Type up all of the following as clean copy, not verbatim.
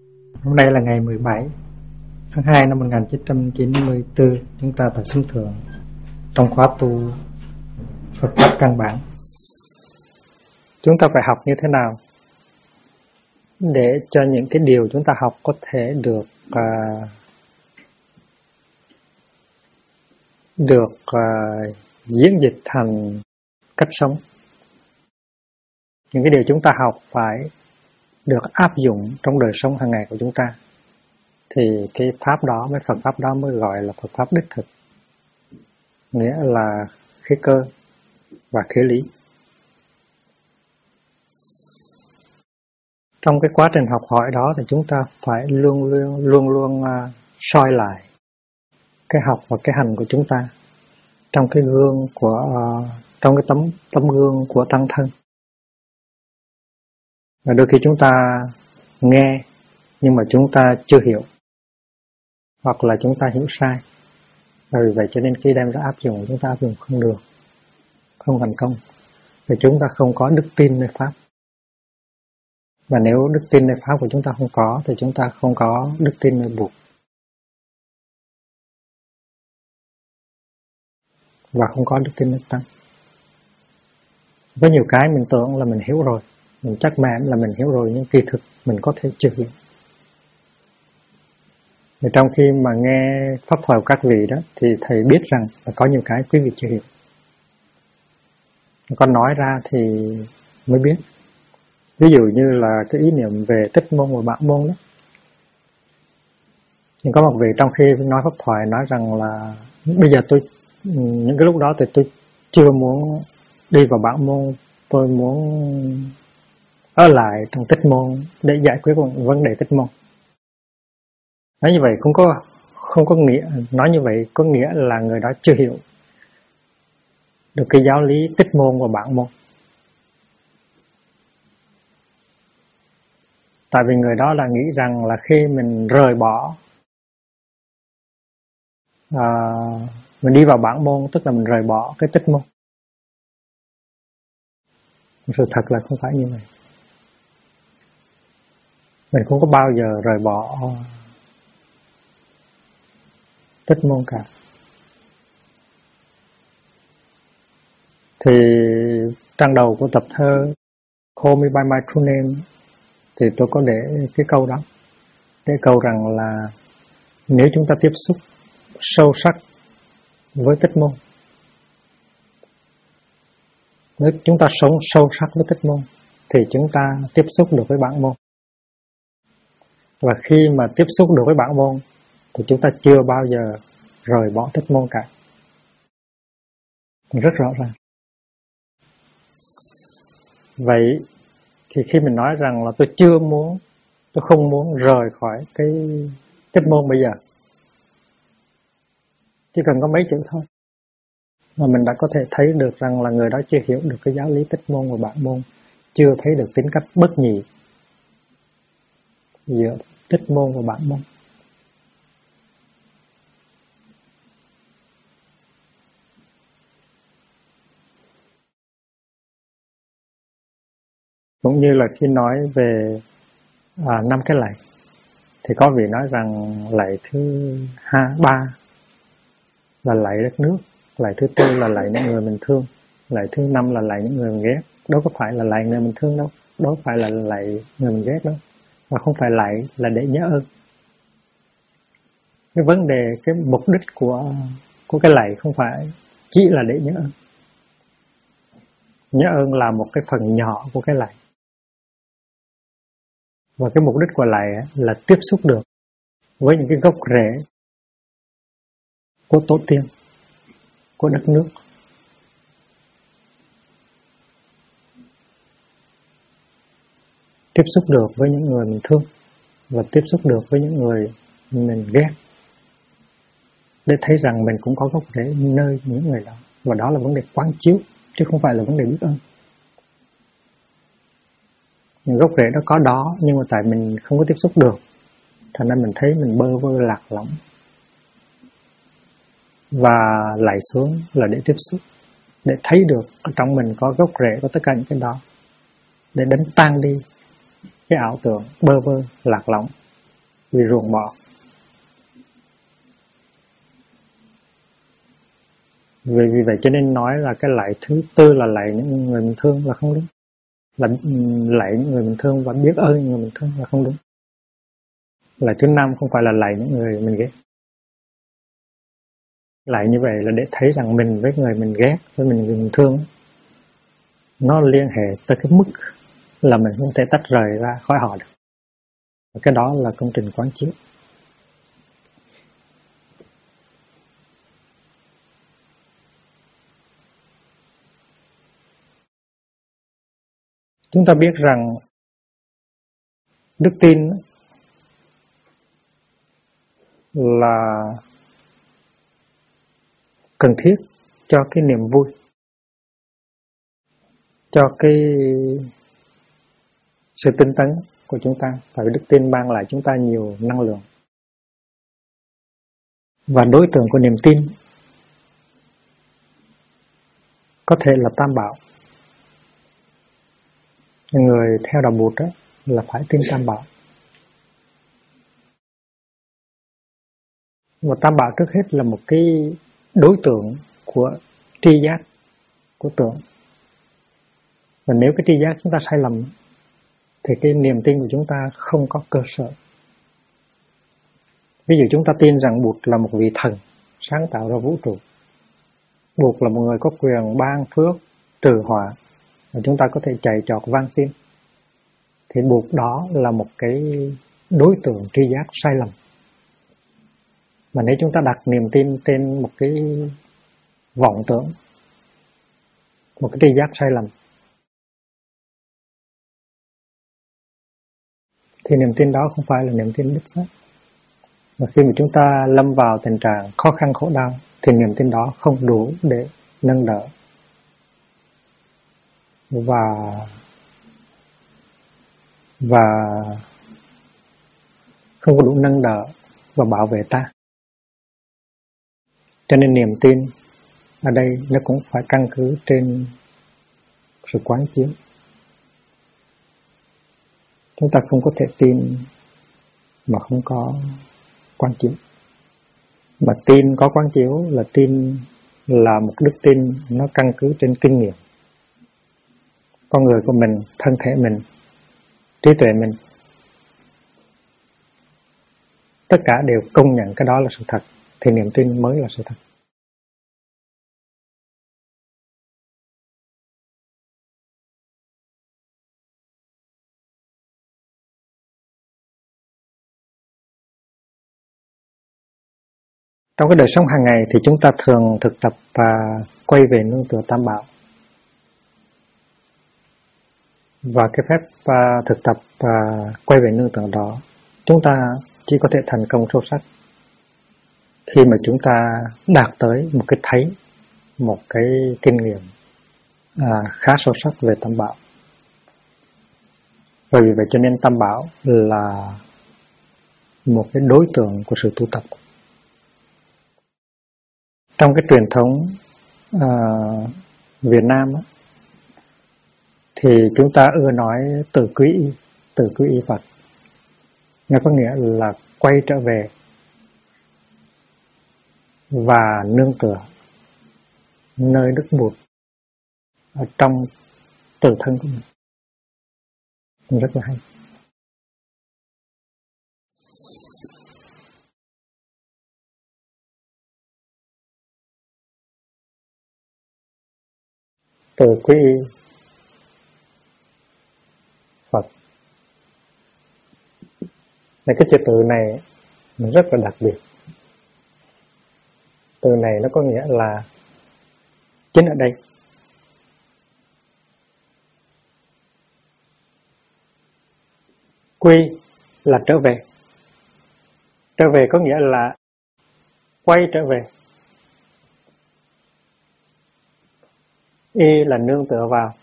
Hôm nay là ngày 17 tháng 2 năm 1994. Chúng ta tại Sấm Thượng trong khóa tu Phật Pháp căn bản. Chúng ta phải học như thế nào để cho những cái điều chúng ta học có thể được diễn dịch thành cách sống. Những cái điều chúng ta học phải được áp dụng trong đời sống hàng ngày của chúng ta, thì cái pháp đó, cái Phật Pháp đó mới gọi là Phật Pháp đích thực, nghĩa là khế cơ và khế lý. Trong cái quá trình học hỏi đó thì chúng ta phải luôn luôn soi lại cái học và cái hành của chúng ta trong cái gương trong cái tấm gương của tăng thân. Và đôi khi chúng ta nghe nhưng mà chúng ta chưa hiểu, hoặc là chúng ta hiểu sai. Và vì vậy cho nên khi đem ra áp dụng, chúng ta áp dụng không được, không thành công, vì chúng ta không có đức tin nơi Pháp. Và nếu đức tin nơi Pháp của chúng ta không có, thì chúng ta không có đức tin nơi Bụt, và không có đức tin nơi Tăng. Có nhiều cái mình tưởng là mình hiểu rồi, mình chắc mãn là mình hiểu rồi, nhưng kỳ thực mình có thể chưa hiểu. Và trong khi mà nghe pháp thoại của các vị đó, thì thầy biết rằng là có nhiều cái quý vị chưa hiểu. Con nói ra thì mới biết. Ví dụ như là cái ý niệm về tích môn và bản môn đó. Nhưng có một vị trong khi nói pháp thoại nói rằng là bây giờ những cái lúc đó thì tôi chưa muốn đi vào bản môn, tôi muốn ở lại trong tích môn để giải quyết vấn đề tích môn. Nói như vậy không có nghĩa, nói như vậy có nghĩa là người đó chưa hiểu được cái giáo lý tích môn và bản môn. Tại vì người đó là nghĩ rằng là khi mình rời bỏ, mình đi vào bản môn, tức là mình rời bỏ cái tích môn. Sự thật là không phải như vậy. Mình không có bao giờ rời bỏ tích môn cả. Thì trang đầu của tập thơ Call Me By My True Name thì tôi có để cái câu đó, để câu rằng là nếu chúng ta tiếp xúc sâu sắc với tích môn, nếu chúng ta sống sâu sắc với tích môn, thì chúng ta tiếp xúc được với bản môn. Và khi mà tiếp xúc được với bản môn thì chúng ta chưa bao giờ rời bỏ tích môn cả. Rất rõ ràng. Vậy thì khi mình nói rằng là tôi không muốn rời khỏi cái tích môn bây giờ, chỉ cần có mấy chữ thôi, mà mình đã có thể thấy được rằng là người đó chưa hiểu được cái giáo lý tích môn và bản môn, chưa thấy được tính cách bất nhị giữa tích môn và bản môn. Cũng như là khi nói về 5 cái lạy, thì có vị nói rằng lạy thứ 3 là lạy đất nước, lạy thứ 4 là lạy những người mình thương, lạy thứ 5 là lạy những người mình ghét. Đâu có phải là lạy người mình thương đâu, đâu phải là lạy người mình ghét đâu, và không phải lạy là để nhớ ơn. Cái vấn đề, cái mục đích của cái lạy không phải chỉ là để nhớ ơn. Nhớ ơn là một cái phần nhỏ của cái lạy. Và cái mục đích của lạy là tiếp xúc được với những cái gốc rễ của tổ tiên, của đất nước. Tiếp xúc được với những người mình thương, và tiếp xúc được với những người mình ghét, để thấy rằng mình cũng có gốc rễ nơi những người đó. Và đó là vấn đề quán chiếu, chứ không phải là vấn đề biết ơn. Những gốc rễ đó có đó, nhưng mà tại mình không có tiếp xúc được, thành ra mình thấy mình bơ vơ lạc lõng. Và lại xuống là để tiếp xúc, để thấy được ở trong mình có gốc rễ của tất cả những cái đó, để đánh tan đi cái ảo tưởng bơ vơ lạc lõng bị ruồng bỏ. Vì vậy cho nên nói là cái lạy thứ tư là lạy những người mình thương là không đúng. Là lạy những người mình thương và biết ơn những người mình thương là không đúng. Lạy thứ năm không phải là lạy những người mình ghét. Lạy như vậy là để thấy rằng mình với người mình ghét, với người mình thương, nó liên hệ tới cái mức là mình không thể tách rời ra khỏi họ được. Và cái đó là công trình quán chiếu. Chúng ta biết rằng đức tin là cần thiết cho cái niềm vui, cho cái sự tinh tấn của chúng ta. Tại vì đức tin mang lại chúng ta nhiều năng lượng. Và đối tượng của niềm tin có thể là Tam Bảo. Người theo đạo Bụt đó là phải tin Tam Bảo. Và Tam Bảo trước hết là một cái đối tượng của tri giác của tưởng. Và nếu cái tri giác chúng ta sai lầm thì cái niềm tin của chúng ta không có cơ sở. Ví dụ chúng ta tin rằng Bụt là một vị thần sáng tạo ra vũ trụ. Bụt là một người có quyền ban phước, trừ họa, và chúng ta có thể chạy trọt van xin. Thì Bụt đó là một cái đối tượng tri giác sai lầm. Mà nếu chúng ta đặt niềm tin trên một cái vọng tưởng, một cái tri giác sai lầm, thì niềm tin đó không phải là niềm tin đích xác. Và khi mà chúng ta lâm vào tình trạng khó khăn khổ đau thì niềm tin đó không đủ để nâng đỡ và không có đủ nâng đỡ và bảo vệ ta. Cho nên niềm tin ở đây nó cũng phải căn cứ trên sự quán chiếu. Chúng ta không có thể tin mà không có quán chiếu. Mà tin có quán chiếu là tin là một đức tin nó căn cứ trên kinh nghiệm. Con người của mình, thân thể mình, trí tuệ mình, tất cả đều công nhận cái đó là sự thật, thì niềm tin mới là sự thật. Trong cái đời sống hàng ngày thì chúng ta thường thực tập và quay về nương tựa Tam Bảo. Và cái phép thực tập và quay về nương tựa đó, chúng ta chỉ có thể thành công sâu sắc khi mà chúng ta đạt tới một cái thấy, một cái kinh nghiệm khá sâu sắc về Tam Bảo. Và vì vậy cho nên Tam Bảo là một cái đối tượng của sự tu tập. Trong cái truyền thống Việt Nam á, thì chúng ta ưa nói từ quy y Phật. Nó có nghĩa là quay trở về và nương tựa nơi Đức Bụt ở trong tự thân của mình. Rất là hay. Từ quy y Phật. Cái chữ từ này nó rất là đặc biệt. Từ này nó có nghĩa là chính ở đây. Quy là trở về. Trở về có nghĩa là quay trở về. Y là nương tựa vào.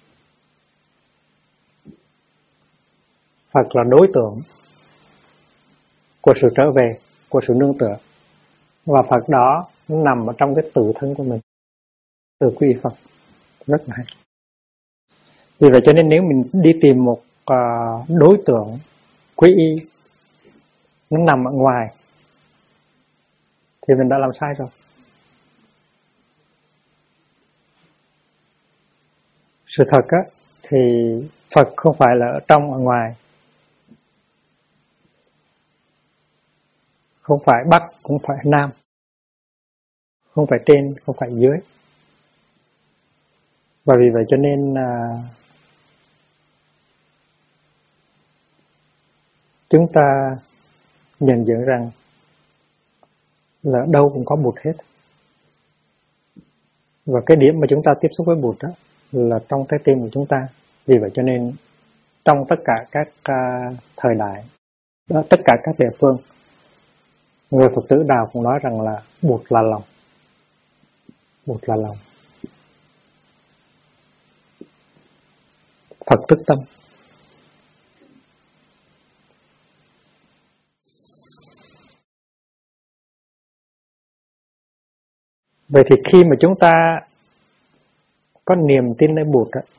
Phật là đối tượng của sự trở về, của sự nương tựa. Và Phật đó nằm ở trong cái tự thân của mình. Từ quy Phật. Rất là hay. Vì vậy cho nên nếu mình đi tìm một đối tượng quy y nó nằm ở ngoài, thì mình đã làm sai rồi. Sự thật á, thì Phật không phải là ở trong ở ngoài, không phải Bắc cũng phải Nam, không phải trên không phải dưới. Và vì vậy cho nên chúng ta nhận diện rằng là đâu cũng có Bụt hết. Và cái điểm mà chúng ta tiếp xúc với Bụt đó là trong trái tim của chúng ta. Vì vậy cho nên trong tất cả các thời đại, tất cả các địa phương, người Phật tử Đạo cũng nói rằng là Bụt là lòng. Bụt là lòng. Phật tức tâm. Vậy thì khi mà chúng ta có niềm tin nơi Bụt đó,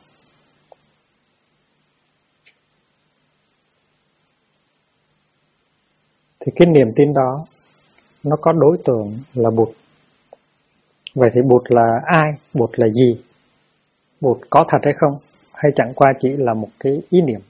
thì cái niềm tin đó nó có đối tượng là Bụt. Vậy thì Bụt là ai? Bụt là gì? Bụt có thật hay không? Hay chẳng qua chỉ là một cái ý niệm?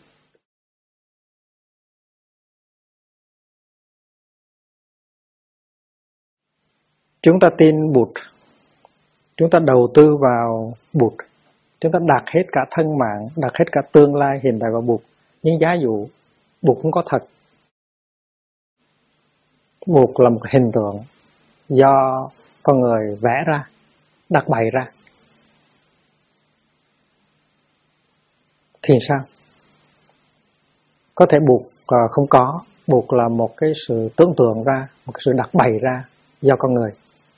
Chúng ta tin Bụt, chúng ta đầu tư vào Bụt, chúng ta đặt hết cả thân mạng, đặt hết cả tương lai hiện tại vào Bụt. Nhưng giá dụ Bụt không có thật, Bụt là một hình tượng do con người vẽ ra, đặt bày ra, thì sao? Có thể Bụt không có, Bụt là một cái sự tưởng tượng ra, một cái sự đặt bày ra do con người.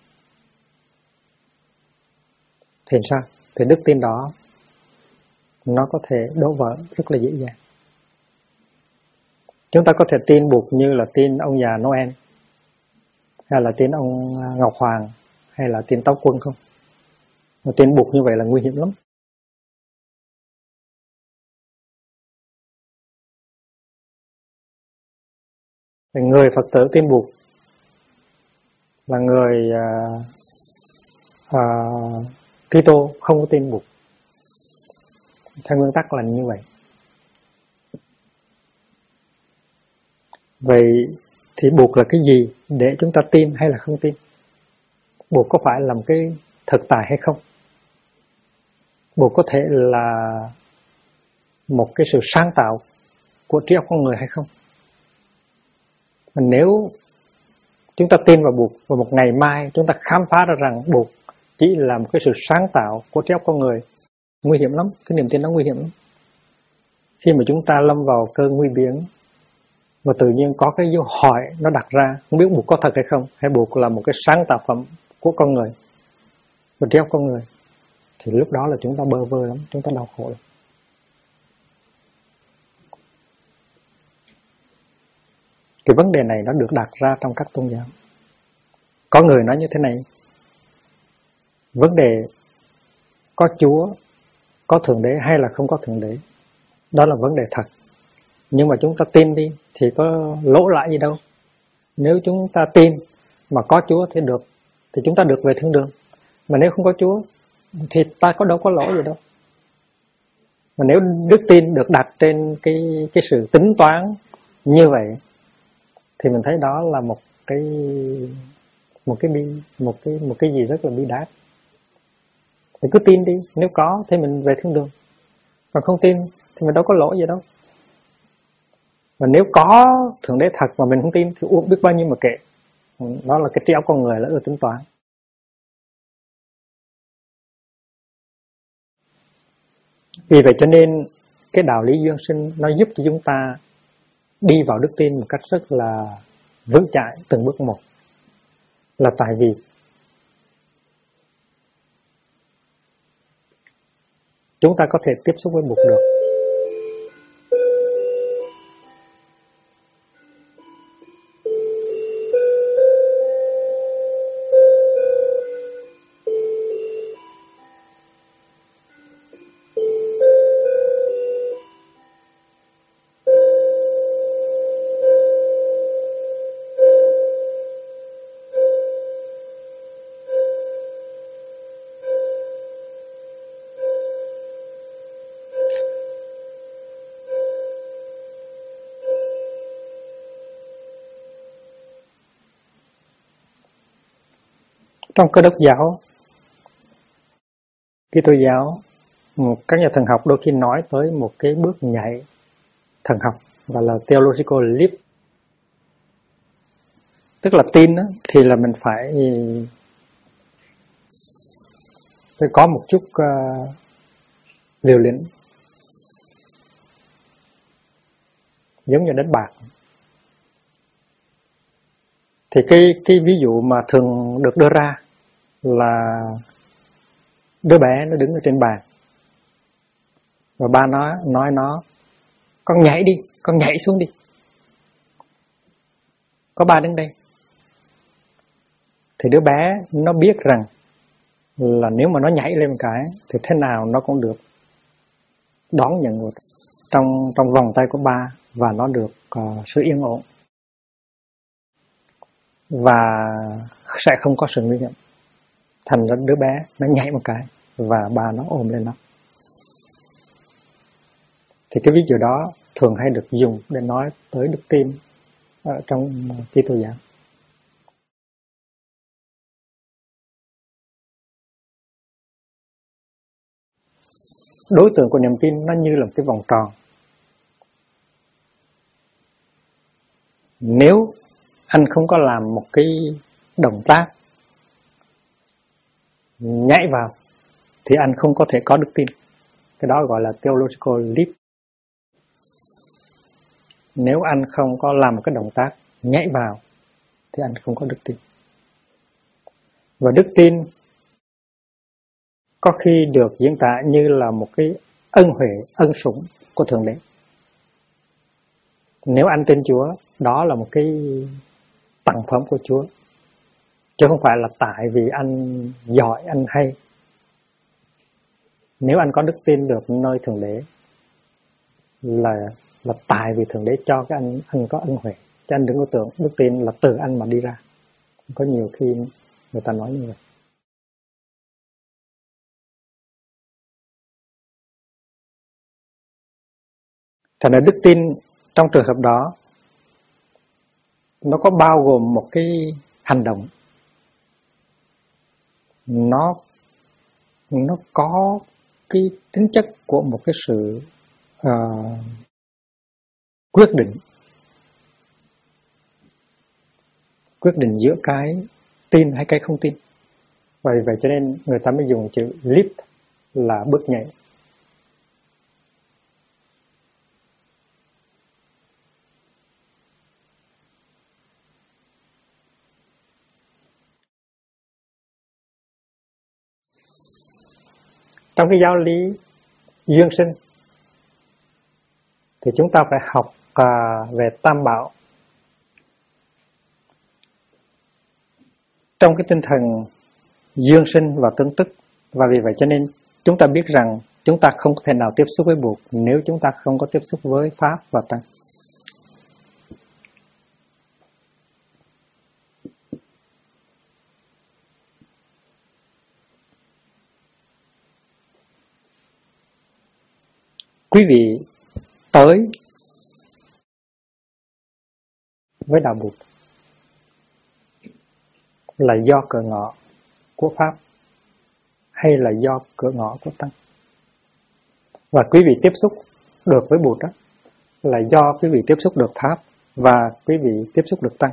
Thì sao? Thì đức tin đó nó có thể đổ vỡ rất là dễ dàng. Chúng ta có thể tin Bụt như là tin ông già Noel, hay là tin ông Ngọc Hoàng, hay là tin Táo Quân không? Mà tin Bụt như vậy là nguy hiểm lắm. Người Phật tử tin Bụt là người Kitô không có tin Bụt. Theo nguyên tắc là như vậy. Vậy thì Bụt là cái gì để chúng ta tin hay là không tin? Bụt có phải là một cái thực tại hay không? Bụt có thể là một cái sự sáng tạo của trí óc con người hay không? Mà nếu chúng ta tin vào Bụt và một ngày mai chúng ta khám phá ra rằng Bụt chỉ là một cái sự sáng tạo của trí óc con người, nguy hiểm lắm, cái niềm tin đó nguy hiểm lắm. Khi mà chúng ta lâm vào cơn nguy biến và tự nhiên có cái dấu hỏi nó đặt ra, không biết Bụt có thật hay không, hay Bụt là một cái sáng tạo phẩm của con người và trí óc con người, thì lúc đó là chúng ta bơ vơ lắm, chúng ta đau khổ lắm. Cái vấn đề này nó được đặt ra trong các tôn giáo. Có người nói như thế này: vấn đề có Chúa, có Thượng Đế hay là không có Thượng Đế, đó là vấn đề thật. Nhưng mà chúng ta tin đi thì có lỗ lại gì đâu. Nếu chúng ta tin mà có Chúa thì được, thì chúng ta được về thiên đường. Mà nếu không có Chúa thì ta đâu có lỗ gì đâu. Mà nếu đức tin được đặt trên cái sự tính toán như vậy thì mình thấy đó là một cái gì rất là bi đát. Thì cứ tin đi, nếu có thì mình về thiên đường, còn không tin thì mình đâu có lỗi gì đâu. Và nếu có Thượng Đế thật mà mình không tin thì biết bao nhiêu mà kệ. Đó là cái trí óc con người là ưa tính toán. Vì vậy cho nên cái đạo lý duyên sinh nó giúp cho chúng ta đi vào đức tin một cách rất là vững chãi từng bước một. Là tại vì chúng ta có thể tiếp xúc với Bụt được. Trong Cơ Đốc giáo, Kitô giáo, các nhà thần học đôi khi nói tới một cái bước nhảy thần học gọi là theological leap. Tức là tin đó, thì là mình phải có một chút liều lĩnh, giống như đánh bạc. Thì cái ví dụ mà thường được đưa ra là đứa bé nó đứng ở trên bàn và ba nó nói nó: con nhảy đi, con nhảy xuống đi. Có ba đứng đây. Thì đứa bé nó biết rằng là nếu mà nó nhảy lên một cái thì thế nào nó cũng được đón nhận một trong vòng tay của ba, và nó được sự yên ổn và sẽ không có sự nguy hiểm. Thành ra đứa bé nó nhảy một cái và ba nó ôm lên nó. Thì cái ví dụ đó thường hay được dùng để nói tới đức tin ở trong Kitô giáo. Đối tượng của niềm tin nó như là một cái vòng tròn. Nếu anh không có làm một cái động tác nhảy vào thì anh không có thể có đức tin. Cái đó gọi là theological leap. Nếu anh không có làm một cái động tác nhảy vào thì anh không có đức tin. Và đức tin có khi được diễn tả như là một cái ân huệ, ân sủng của Thượng Đế. Nếu anh tin Chúa, đó là một cái tặng phẩm của Chúa, chứ không phải là tại vì anh giỏi, anh hay. Nếu anh có đức tin được nơi Thượng Đế là tại vì Thượng Đế cho cái anh có ân huệ. Chứ anh đừng có tưởng đức tin là từ anh mà đi ra. Có nhiều khi người ta nói như vậy. Thành ra đức tin trong trường hợp đó nó có bao gồm một cái hành động. Nó có cái tính chất của một cái sự quyết định giữa cái tin hay cái không tin. Vậy cho nên người ta mới dùng chữ leap là bước nhảy. Trong cái giáo lý duyên sinh thì chúng ta phải học về tam bảo. Trong cái tinh thần duyên sinh và tương tức. Và vì vậy cho nên chúng ta biết rằng chúng ta không có thể nào tiếp xúc với Bụt nếu chúng ta không có tiếp xúc với Pháp và Tăng. Quý vị tới với đạo Bụt là do cửa ngõ của Pháp hay là do cửa ngõ của Tăng? Và quý vị tiếp xúc được với Bụt đó là do quý vị tiếp xúc được Pháp và quý vị tiếp xúc được Tăng.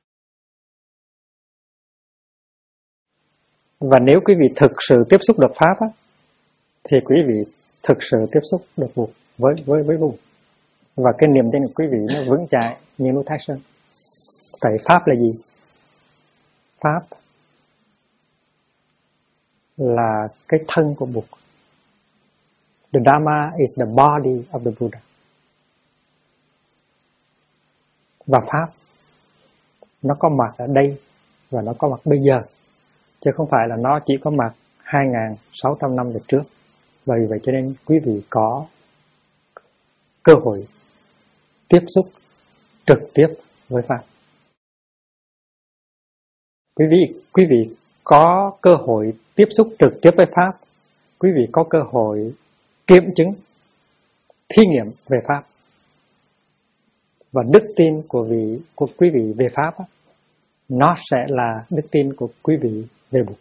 Và nếu quý vị thực sự tiếp xúc được Pháp á, thì quý vị thực sự tiếp xúc được Bụt với Bụt. Và cái niềm tin của quý vị nó vững chãi như núi Thái Sơn. Tại Pháp là gì? Pháp là cái thân của Bụt. The Dharma is the body of the Buddha. Và Pháp nó có mặt ở đây và nó có mặt bây giờ, chứ không phải là nó chỉ có mặt 2.600 năm về trước. Vì vậy cho nên quý vị có cơ hội tiếp xúc trực tiếp với Pháp. Quý vị có cơ hội tiếp xúc trực tiếp với Pháp. Quý vị có cơ hội kiểm chứng, thí nghiệm về Pháp. Và đức tin của quý vị về Pháp nó sẽ là đức tin của quý vị về Bụt.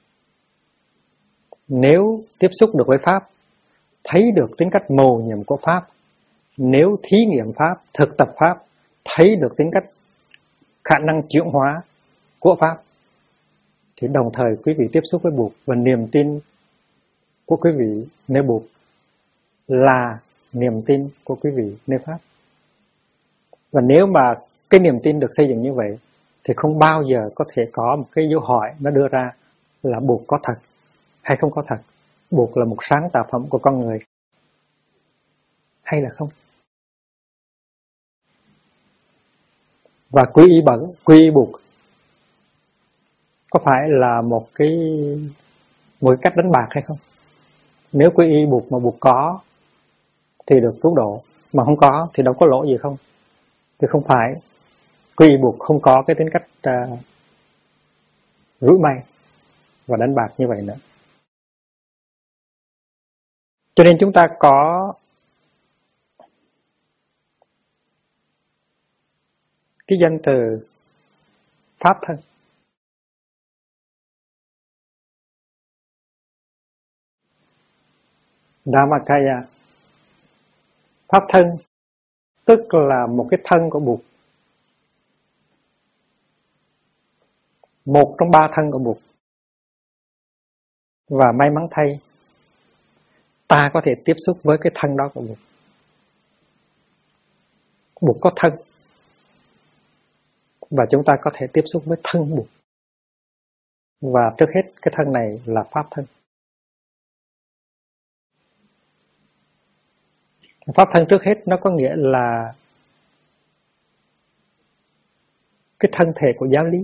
Nếu tiếp xúc được với Pháp, thấy được tính cách mầu nhiệm của Pháp, nếu thí nghiệm Pháp, thực tập Pháp, thấy được tính cách khả năng chuyển hóa của Pháp, thì đồng thời quý vị tiếp xúc với Bụt, và niềm tin của quý vị nơi Bụt là niềm tin của quý vị nơi Pháp. Và nếu mà cái niềm tin được xây dựng như vậy, thì không bao giờ có thể có một cái dấu hỏi nó đưa ra là Bụt có thật hay không có thật, Bụt là một sáng tạo phẩm của con người hay là không. Và quy y Bụt có phải là một cái cách đánh bạc hay không? Nếu quy y Bụt mà Bụt có thì được cứu độ, mà không có thì đâu có lỗi gì không? Thì không phải. Quy y Bụt không có cái tính cách rủi may và đánh bạc như vậy nữa. Cho nên chúng ta có cái danh từ Pháp thân. Dhammakaya. Pháp thân tức là một cái thân của Bụt, một trong ba thân của Bụt. Và may mắn thay, ta có thể tiếp xúc với cái thân đó của Bụt. Bụt có thân, và chúng ta có thể tiếp xúc với thân Bụt. Và trước hết cái thân này là Pháp thân. Pháp thân trước hết nó có nghĩa là cái thân thể của giáo lý.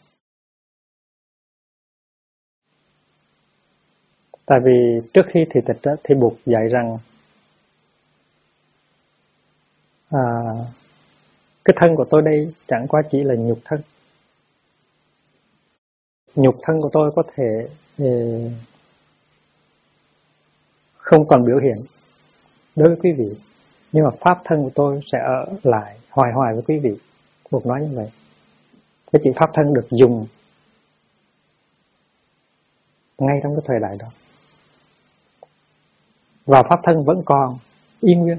Tại vì trước khi thị tịch đó, thì Bụt dạy rằng cái thân của tôi đây chẳng qua chỉ là nhục thân. Nhục thân của tôi có thể không còn biểu hiện đối với quý vị, nhưng mà Pháp thân của tôi sẽ ở lại hoài hoài với quý vị. Bụt nói như vậy. Cái chữ Pháp thân được dùng ngay trong cái thời đại đó. Và Pháp thân vẫn còn y nguyên.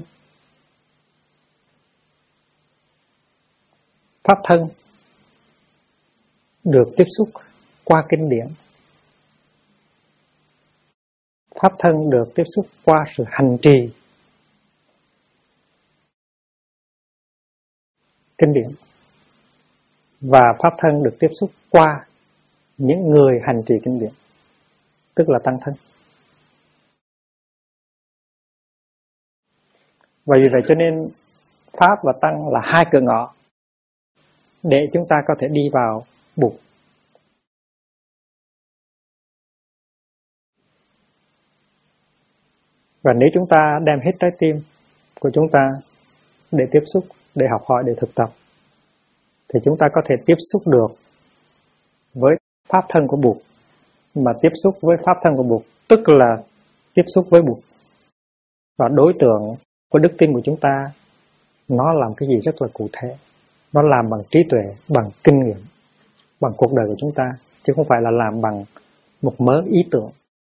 Pháp thân được tiếp xúc qua kinh điển. Pháp thân được tiếp xúc qua sự hành trì kinh điển. Và Pháp thân được tiếp xúc qua những người hành trì kinh điển, tức là tăng thân. Và vì vậy cho nên Pháp và Tăng là hai cửa ngõ để chúng ta có thể đi vào Bụt. Và nếu chúng ta đem hết trái tim của chúng ta để tiếp xúc, để học hỏi, để thực tập, thì chúng ta có thể tiếp xúc được với Pháp thân của Bụt. Mà tiếp xúc với Pháp thân của Bụt tức là tiếp xúc với Bụt. Và đối tượng của đức tin của chúng ta, nó làm cái gì rất là cụ thể. Nó làm bằng trí tuệ, bằng kinh nghiệm, bằng cuộc đời của chúng ta, chứ không phải là làm bằng một mớ ý tưởng.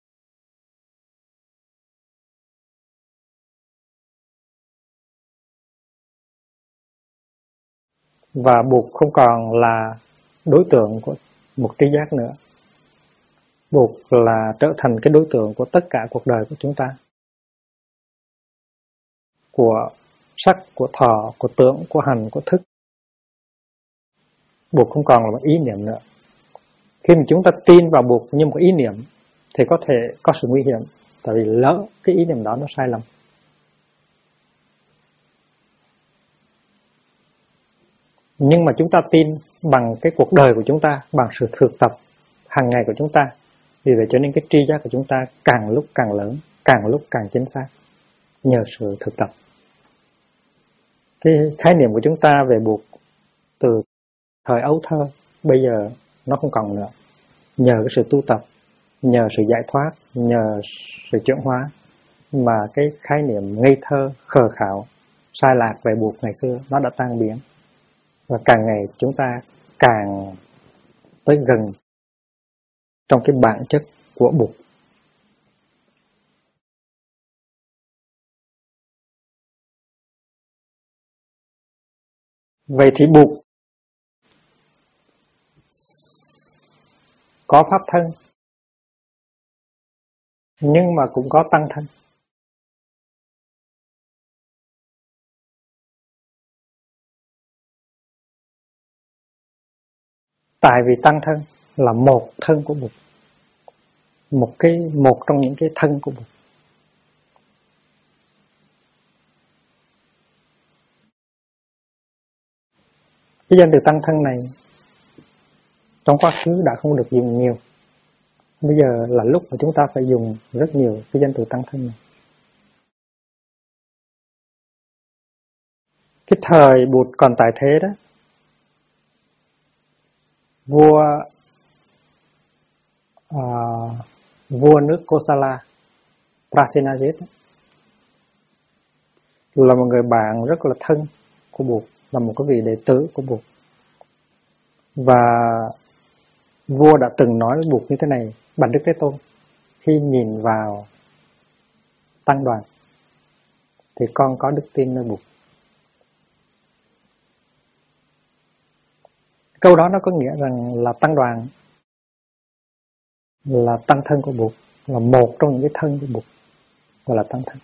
Và Bụt không còn là đối tượng của một tri giác nữa. Bụt là trở thành cái đối tượng của tất cả cuộc đời của chúng ta. Của sắc, của thọ, của tưởng, của hành, của thức. Bụt không còn là một ý niệm nữa. Khi mà chúng ta tin vào Bụt như một ý niệm thì có thể có sự nguy hiểm. Tại vì lỡ cái ý niệm đó nó sai lầm. Nhưng mà chúng ta tin bằng cái cuộc đời của chúng ta, bằng sự thực tập hàng ngày của chúng ta. Vì vậy cho nên cái tri giác của chúng ta càng lúc càng lớn, càng lúc càng chính xác, nhờ sự thực tập. Cái khái niệm của chúng ta về Bụt từ thời ấu thơ bây giờ nó không còn nữa. Nhờ cái sự tu tập, nhờ sự giải thoát, nhờ sự chuyển hóa, mà cái khái niệm ngây thơ, khờ khạo, sai lạc về Bụt ngày xưa nó đã tan biến. Và càng ngày chúng ta càng tới gần trong cái bản chất của Bụt. Vậy thì Bụt có pháp thân, nhưng mà cũng có tăng thân. Tại vì tăng thân là một thân của Bụt, một trong những cái thân của Bụt. Cái danh từ tăng thân này trong quá khứ đã không được dùng nhiều. Bây giờ là lúc mà chúng ta phải dùng rất nhiều cái danh từ tăng thân này. Cái thời Bụt còn tại thế đó, vua nước Kosala, Prasenajit, là một người bạn rất là thân của Bụt, là một cái vị đệ tử của Bụt. Và vua đã từng nói với Bụt như thế này: Bạch Đức Thế Tôn, khi nhìn vào tăng đoàn thì con có đức tin nơi Bụt. Câu đó nó có nghĩa rằng là tăng đoàn là tăng thân của Bụt, là một trong những cái thân của Bụt, gọi là tăng thân.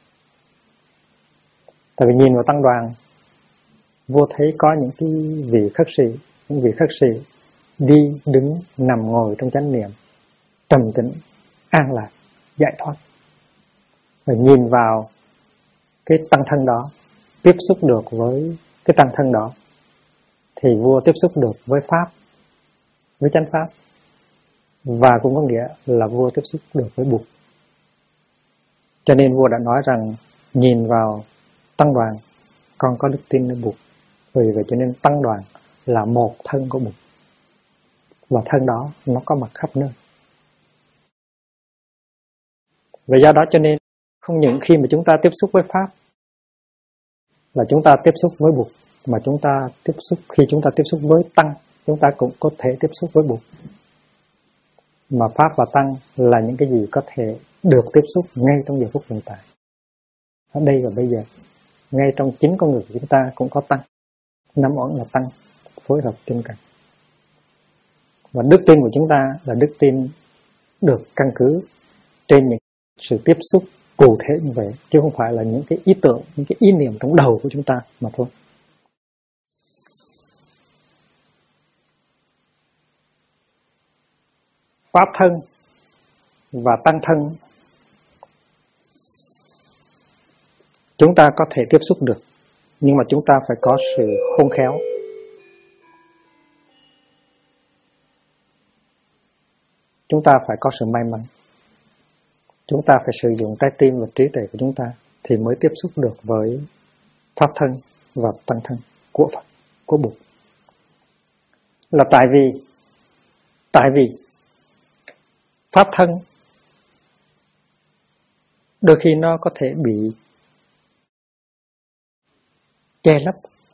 Tại vì nhìn vào tăng đoàn, vua thấy có những cái vị khất sĩ, những vị khất sĩ đi, đứng, nằm, ngồi trong chánh niệm, trầm tĩnh, an lạc, giải thoát. Và nhìn vào cái tăng thân đó, tiếp xúc được với cái tăng thân đó, thì vua tiếp xúc được với Pháp, với chánh Pháp. Và cũng có nghĩa là vua tiếp xúc được với Bụt. Cho nên vua đã nói rằng nhìn vào tăng đoàn, con có đức tin nơi Bụt. Vì vậy cho nên tăng đoàn là một thân của Bụt. Và thân đó nó có mặt khắp nơi. Và do đó cho nên không những khi mà chúng ta tiếp xúc với Pháp là chúng ta tiếp xúc với Bụt, mà chúng ta khi chúng ta tiếp xúc với Tăng, chúng ta cũng có thể tiếp xúc với Bụt. Mà Pháp và Tăng là những cái gì có thể được tiếp xúc ngay trong giờ phút hiện tại. Ở đây và bây giờ, ngay trong chính con người của chúng ta cũng có Tăng. Năm uẩn là Tăng, phối hợp trên cạnh. Và đức tin của chúng ta là đức tin được căn cứ trên những sự tiếp xúc cụ thể như vậy, chứ không phải là những cái ý tưởng, những cái ý niệm trong đầu của chúng ta mà thôi. Pháp thân và tăng thân chúng ta có thể tiếp xúc được, nhưng mà chúng ta phải có sự khôn khéo. Chúng ta phải có sự may mắn. Chúng ta phải sử dụng trái tim và trí tuệ của chúng ta thì mới tiếp xúc được với Pháp thân và tăng thân của Phật, của Bụt. Là tại vì Pháp thân đôi khi nó có thể bị che lấp,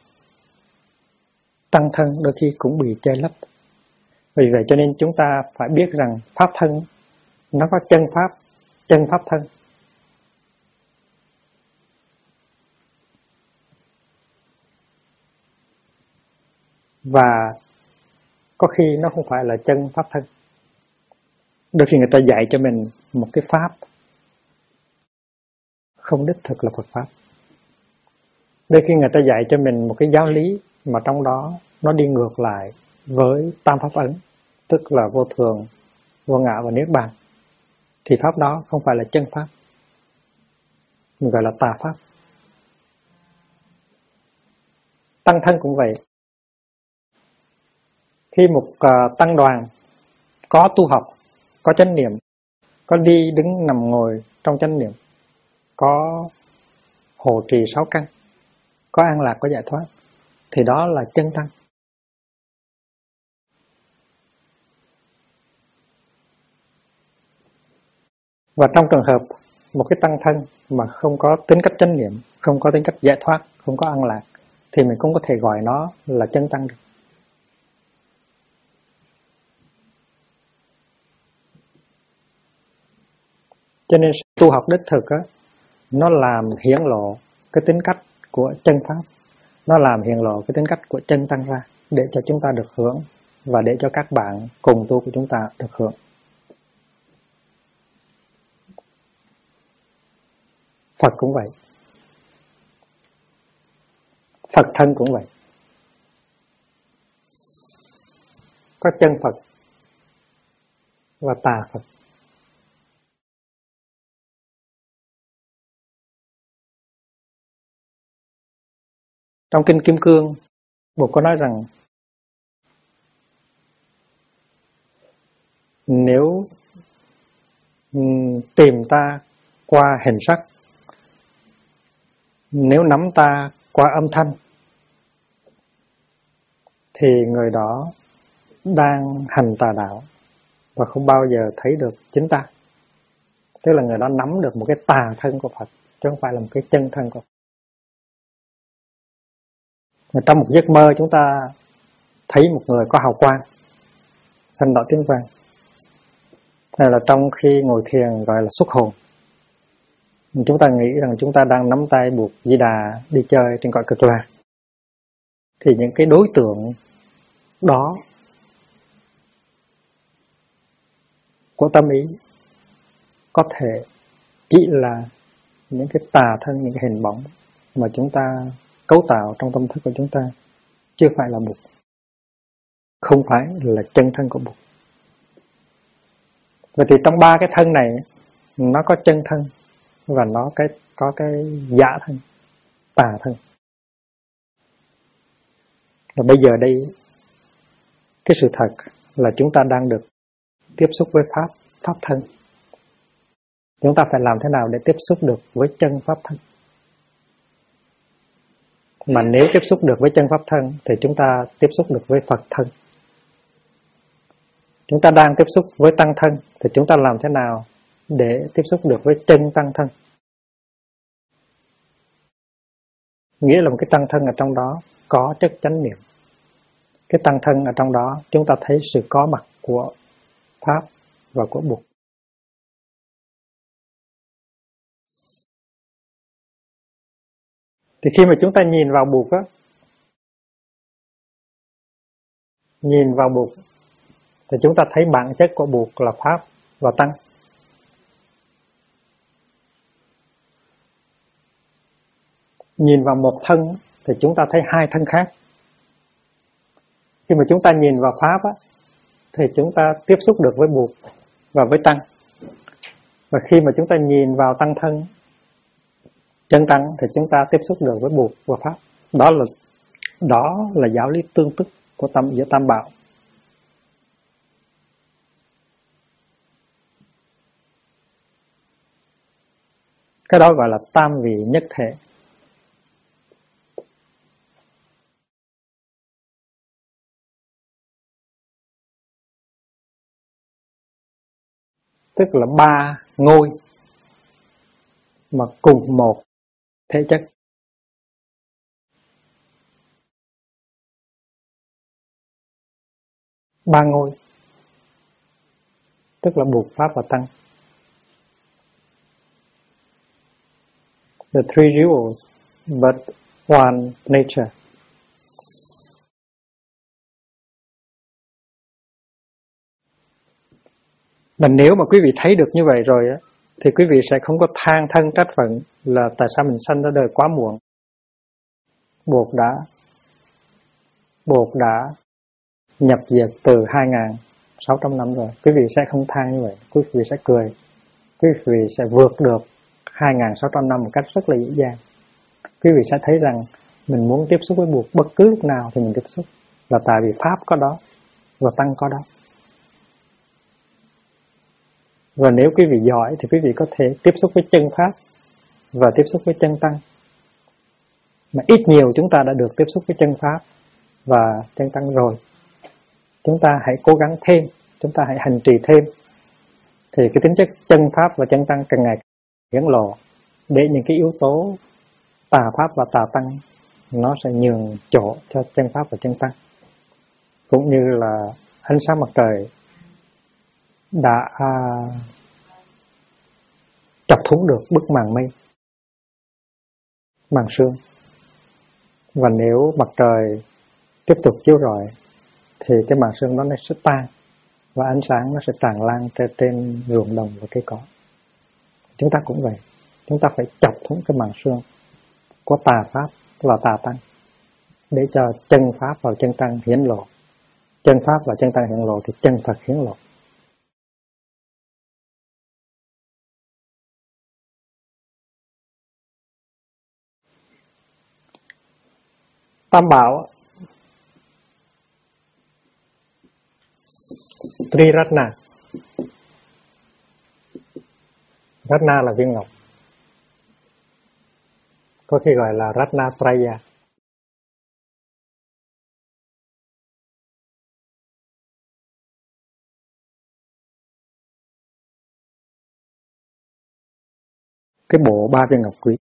tăng thân đôi khi cũng bị che lấp. Vì vậy cho nên chúng ta phải biết rằng Pháp thân nó có chân Pháp thân. Và có khi nó không phải là chân Pháp thân. Đôi khi người ta dạy cho mình một cái Pháp không đích thực là Phật Pháp. Đôi khi người ta dạy cho mình một cái giáo lý mà trong đó nó đi ngược lại với tam pháp ấn, tức là vô thường, vô ngã và niết bàn. Thì Pháp đó không phải là chân Pháp, mình gọi là tà Pháp. Tăng thân cũng vậy. Khi một tăng đoàn có tu học, có chánh niệm, có đi đứng nằm ngồi trong chánh niệm, có hộ trì 6 căn, có an lạc, có giải thoát, thì đó là chân tăng. Và trong trường hợp một cái tăng thân mà không có tính cách chánh niệm, không có tính cách giải thoát, không có an lạc, thì mình cũng có thể gọi nó là chân tăng được. Cho nên tu học đích thực á, nó làm hiển lộ cái tính cách của chân pháp, nó làm hiển lộ cái tính cách của chân tăng ra, để cho chúng ta được hưởng và để cho các bạn cùng tu của chúng ta được hưởng. Phật cũng vậy, Phật thân cũng vậy. Có chân Phật và tà Phật. Trong Kinh Kim Cương, Bụt có nói rằng nếu tìm ta qua hình sắc, nếu nắm ta qua âm thanh, thì người đó đang hành tà đạo và không bao giờ thấy được chính ta. Tức là người đó nắm được một cái tà thân của Phật, chứ không phải là một cái chân thân của Phật. Trong một giấc mơ chúng ta thấy một người có hào quang, xanh đỏ tím vàng. Hay là trong khi ngồi thiền gọi là xuất hồn. Chúng ta nghĩ rằng chúng ta đang nắm tay buộc Di Đà đi chơi trên cõi Cực Lạc. Thì những cái đối tượng đó của tâm ý có thể chỉ là những cái tà thân, những cái hình bóng mà chúng ta cấu tạo trong tâm thức của chúng ta, chưa phải là Bụt, không phải là chân thân của Bụt. Vậy thì trong ba cái thân này, nó có chân thân và nó có cái giả thân, tà thân. Và bây giờ đây, cái sự thật là chúng ta đang được tiếp xúc với Pháp thân. Chúng ta phải làm thế nào để tiếp xúc được với chân Pháp thân? Mà nếu tiếp xúc được với chân Pháp thân thì chúng ta tiếp xúc được với Phật thân. Chúng ta đang tiếp xúc với Tăng thân thì chúng ta làm thế nào để tiếp xúc được với chân Tăng thân? Nghĩa là một cái Tăng thân ở trong đó có chất chánh niệm. Cái Tăng thân ở trong đó chúng ta thấy sự có mặt của Pháp và của Bụt. Thì khi mà chúng ta nhìn vào Bụt á, nhìn vào Bụt thì chúng ta thấy bản chất của Bụt là Pháp và Tăng. Nhìn vào một thân thì chúng ta thấy hai thân khác. Khi mà chúng ta nhìn vào Pháp á, thì chúng ta tiếp xúc được với Bụt và với Tăng. Và khi mà chúng ta nhìn vào Tăng thân, chân Tăng, thì chúng ta tiếp xúc được với Bụt và Pháp. Đó là giáo lý tương tức của giữa Tam Bảo. Cái đó gọi là tam vị nhất thể. Tức là ba ngôi mà cùng một thể chất. Ba ngôi, tức là Bụt, Pháp và Tăng. The three jewels, but one nature. Mà nếu mà quý vị thấy được như vậy rồi á, thì quý vị sẽ không có than thân trách phận là tại sao mình sanh ra đời quá muộn. Bụt đã nhập diệt từ 2.600 năm rồi. Quý vị sẽ không than như vậy, quý vị sẽ cười. Quý vị sẽ vượt được 2.600 năm một cách rất là dễ dàng. Quý vị sẽ thấy rằng mình muốn tiếp xúc với Bụt bất cứ lúc nào thì mình tiếp xúc, là tại vì Pháp có đó và Tăng có đó. Và nếu quý vị giỏi thì quý vị có thể tiếp xúc với chân Pháp và tiếp xúc với chân Tăng. Mà ít nhiều chúng ta đã được tiếp xúc với chân Pháp và chân Tăng rồi. Chúng ta hãy cố gắng thêm, chúng ta hãy hành trì thêm. Thì cái tính chất chân Pháp và chân Tăng càng ngày hiển lộ, để những cái yếu tố tà Pháp và tà Tăng nó sẽ nhường chỗ cho chân Pháp và chân Tăng. Cũng như là ánh sáng mặt trời đã chọc thủng được bức màn mây, màn sương. Và nếu mặt trời tiếp tục chiếu rọi thì cái màn sương đó nó sẽ tan và ánh sáng nó sẽ tràn lan trên ruộng đồng và cây cỏ. Chúng ta cũng vậy, chúng ta phải chọc thủng cái màn sương của tà pháp và tà tăng để cho chân pháp và chân tăng hiển lộ. Chân pháp và chân tăng hiển lộ thì chân Phật hiển lộ. Tam bảo Triratna. Ratna là viên ngọc, có khi gọi là Ratnatraya. Cái bộ ba viên ngọc quý.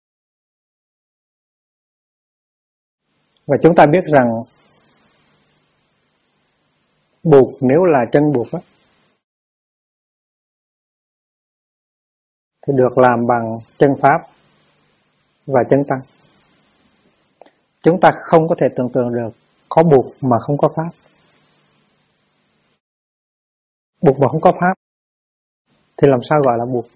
Và chúng ta biết rằng bụt nếu là chân bụt á, thì được làm bằng chân pháp và chân tăng. Chúng ta không có thể tưởng tượng được có bụt mà không có pháp. Bụt mà không có pháp thì làm sao gọi là bụt?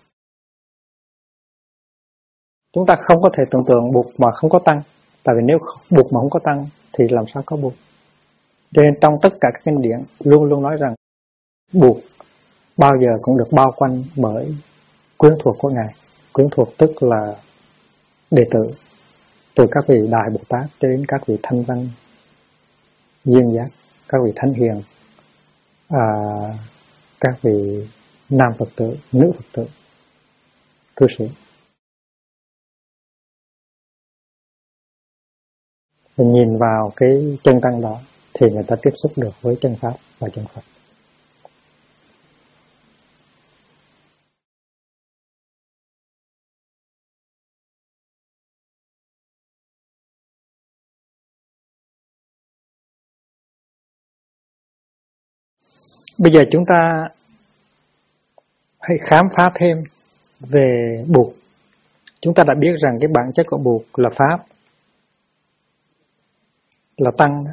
Chúng ta không có thể tưởng tượng bụt mà không có tăng. Tại vì nếu bụt mà không có tăng thì làm sao có bụt? Cho nên trong tất cả các kinh điển luôn luôn nói rằng bụt bao giờ cũng được bao quanh bởi quyến thuộc của Ngài. Quyến thuộc tức là đệ tử, từ các vị Đại Bồ Tát cho đến các vị Thanh Văn, Duyên Giác, các vị Thánh Hiền, các vị nam Phật tử, nữ Phật tử, cư sĩ. Và nhìn vào cái chân tăng đó thì người ta tiếp xúc được với chân pháp và chân Phật. Bây giờ chúng ta hãy khám phá thêm về bụt. Chúng ta đã biết rằng cái bản chất của bụt là pháp, là tăng đó.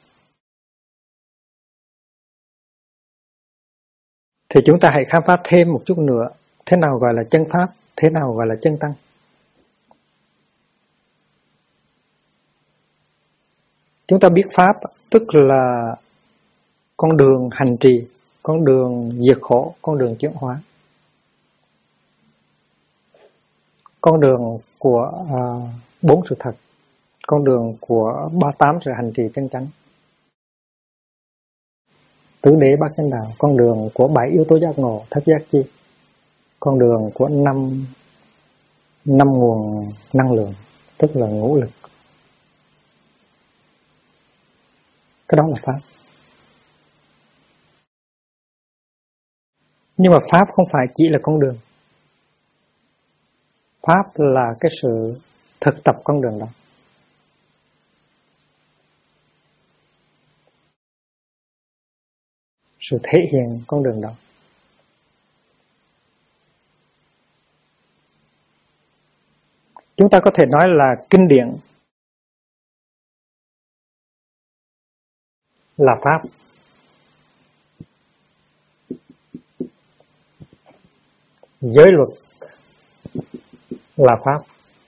Thì chúng ta hãy khám phá thêm một chút nữa, thế nào gọi là chân pháp, thế nào gọi là chân tăng. Chúng ta biết pháp tức là con đường hành trì, con đường diệt khổ, con đường chuyển hóa, con đường của bốn sự thật, con đường của 38 sự hành trì chân chánh, tứ đế bát chánh đạo, con đường của 7 yếu tố giác ngộ, thất giác chi, con đường của năm nguồn năng lượng, tức là ngũ lực. Cái đó là pháp. Nhưng mà pháp không phải chỉ là con đường. Pháp là cái sự thực tập con đường đó. Sự thể hiện con đường đó. Chúng ta có thể nói là kinh điển là pháp. Giới luật là pháp.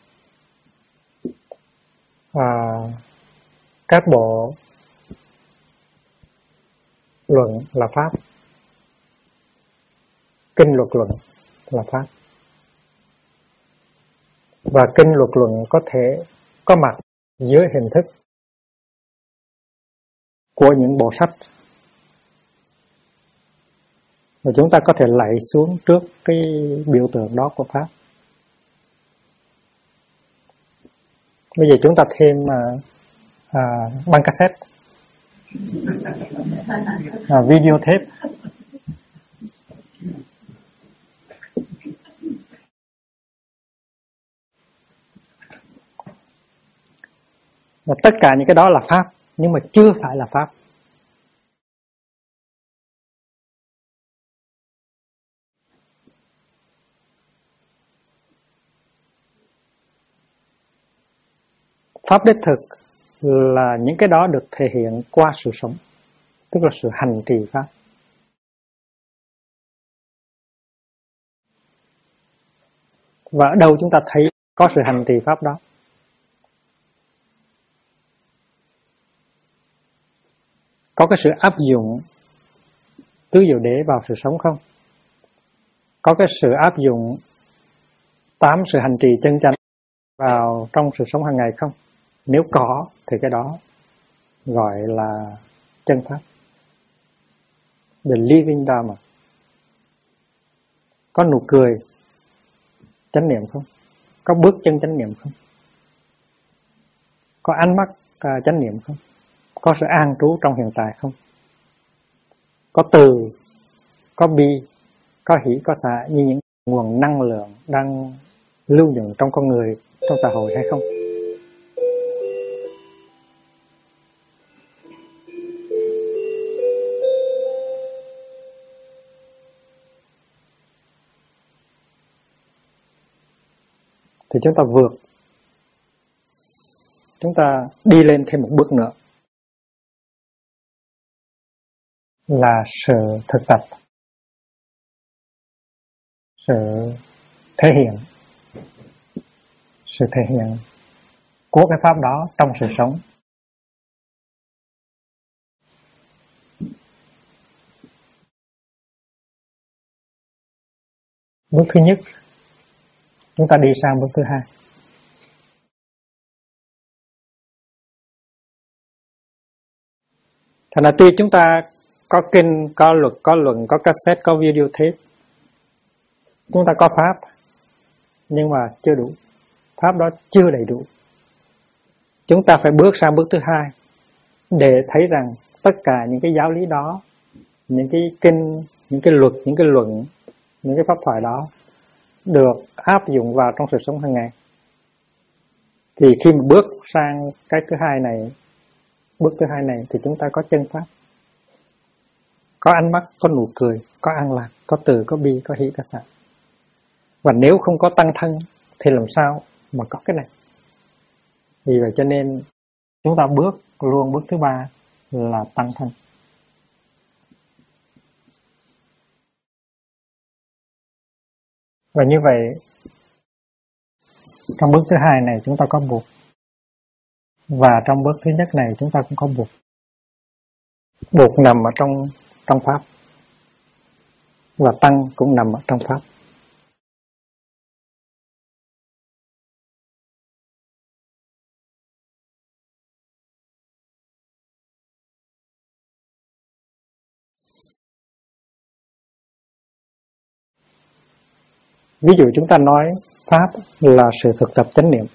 Các bộ luận là pháp. Kinh luật luận là pháp. Và kinh luật luận có thể có mặt dưới hình thức của những bộ sách. Và chúng ta có thể lạy xuống trước cái biểu tượng đó của pháp. Bây giờ chúng ta thêm băng cassette, video tape. Và tất cả những cái đó là pháp, nhưng mà chưa phải là pháp. Pháp đích thực là những cái đó được thể hiện qua sự sống, tức là sự hành trì Pháp. Và ở đâu chúng ta thấy có sự hành trì Pháp đó? Có cái sự áp dụng tứ diệu đế vào sự sống không? Có cái sự áp dụng 8 sự hành trì chân chánh vào trong sự sống hàng ngày không? Nếu có thì cái đó gọi là chân Pháp, the living Dharma. Có nụ cười chánh niệm không? Có bước chân chánh niệm không? Có ánh mắt chánh niệm không? Có sự an trú trong hiện tại không? Có từ, có bi, có hỷ, có xả như những nguồn năng lượng đang lưu nhận trong con người, trong xã hội hay không? Thì chúng ta vượt, chúng ta đi lên thêm một bước nữa là sự thực tập, sự thể hiện của cái pháp đó trong sự sống. Bước thứ nhất, chúng ta đi sang bước thứ hai. Thành là tuy chúng ta có kinh, có luật, có luận, có cassette, có video tape, chúng ta có pháp, nhưng mà chưa đủ. Pháp đó chưa đầy đủ. Chúng ta phải bước sang bước thứ hai để thấy rằng tất cả những cái giáo lý đó, những cái kinh, những cái luật, những cái luận, những cái pháp thoại đó được áp dụng vào trong sự sống hàng ngày. Thì khi mà bước sang cái thứ hai này, bước thứ hai này thì chúng ta có chân pháp. Có ánh mắt, có nụ cười, có an lạc, có từ, có bi, có hỷ, có xả. Và nếu không có tăng thân thì làm sao mà có cái này? Vì vậy cho nên chúng ta bước luôn bước thứ ba là tăng thân. Và như vậy trong bước thứ hai này chúng ta có buộc, và trong bước thứ nhất này chúng ta cũng có buộc. Buộc nằm ở trong pháp, và tăng cũng nằm ở trong pháp. Ví dụ chúng ta nói pháp là sự thực tập chánh niệm.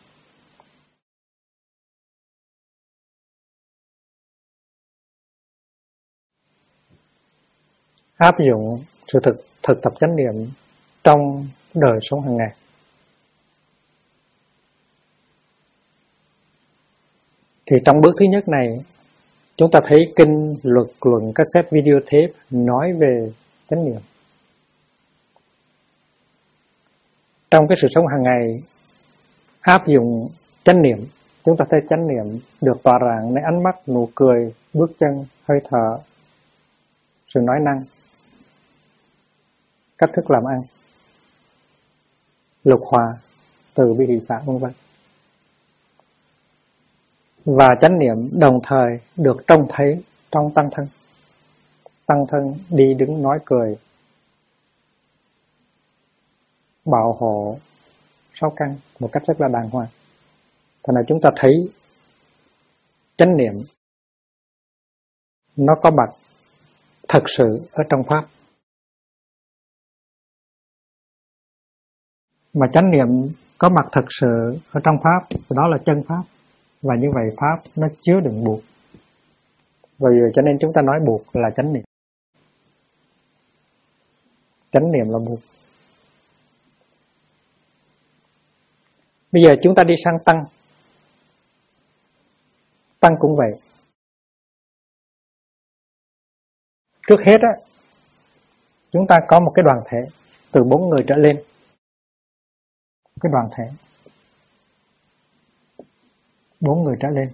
Áp dụng sự thực tập chánh niệm trong đời sống hàng ngày. Thì trong bước thứ nhất này, chúng ta thấy kinh, luật, luận, cassette, video tape nói về chánh niệm. Trong cái sự sống hàng ngày áp dụng chánh niệm, chúng ta thấy chánh niệm được tỏa rạngในánh mắt, nụ cười, bước chân, hơi thở, sự nói năng, cách thức làm ăn, lục hòa, từ bi hỷ xả vân vân. Và chánh niệm đồng thời được trông thấy trong tăng thân. Tăng thân đi đứng nói cười, bảo hộ sáu căn một cách rất là đàng hoàng. Thành ra chúng ta thấy chánh niệm nó có mặt thật sự ở trong pháp. Mà chánh niệm có mặt thật sự ở trong pháp, đó là chân pháp. Và như vậy pháp nó chứa đựng buộc. Vì vậy cho nên chúng ta nói buộc là chánh niệm. Chánh niệm là buộc. Bây giờ chúng ta đi sang tăng. Tăng cũng vậy. Trước hết á, chúng ta có một cái đoàn thể từ 4 người trở lên. Cái đoàn thể. 4 người trở lên,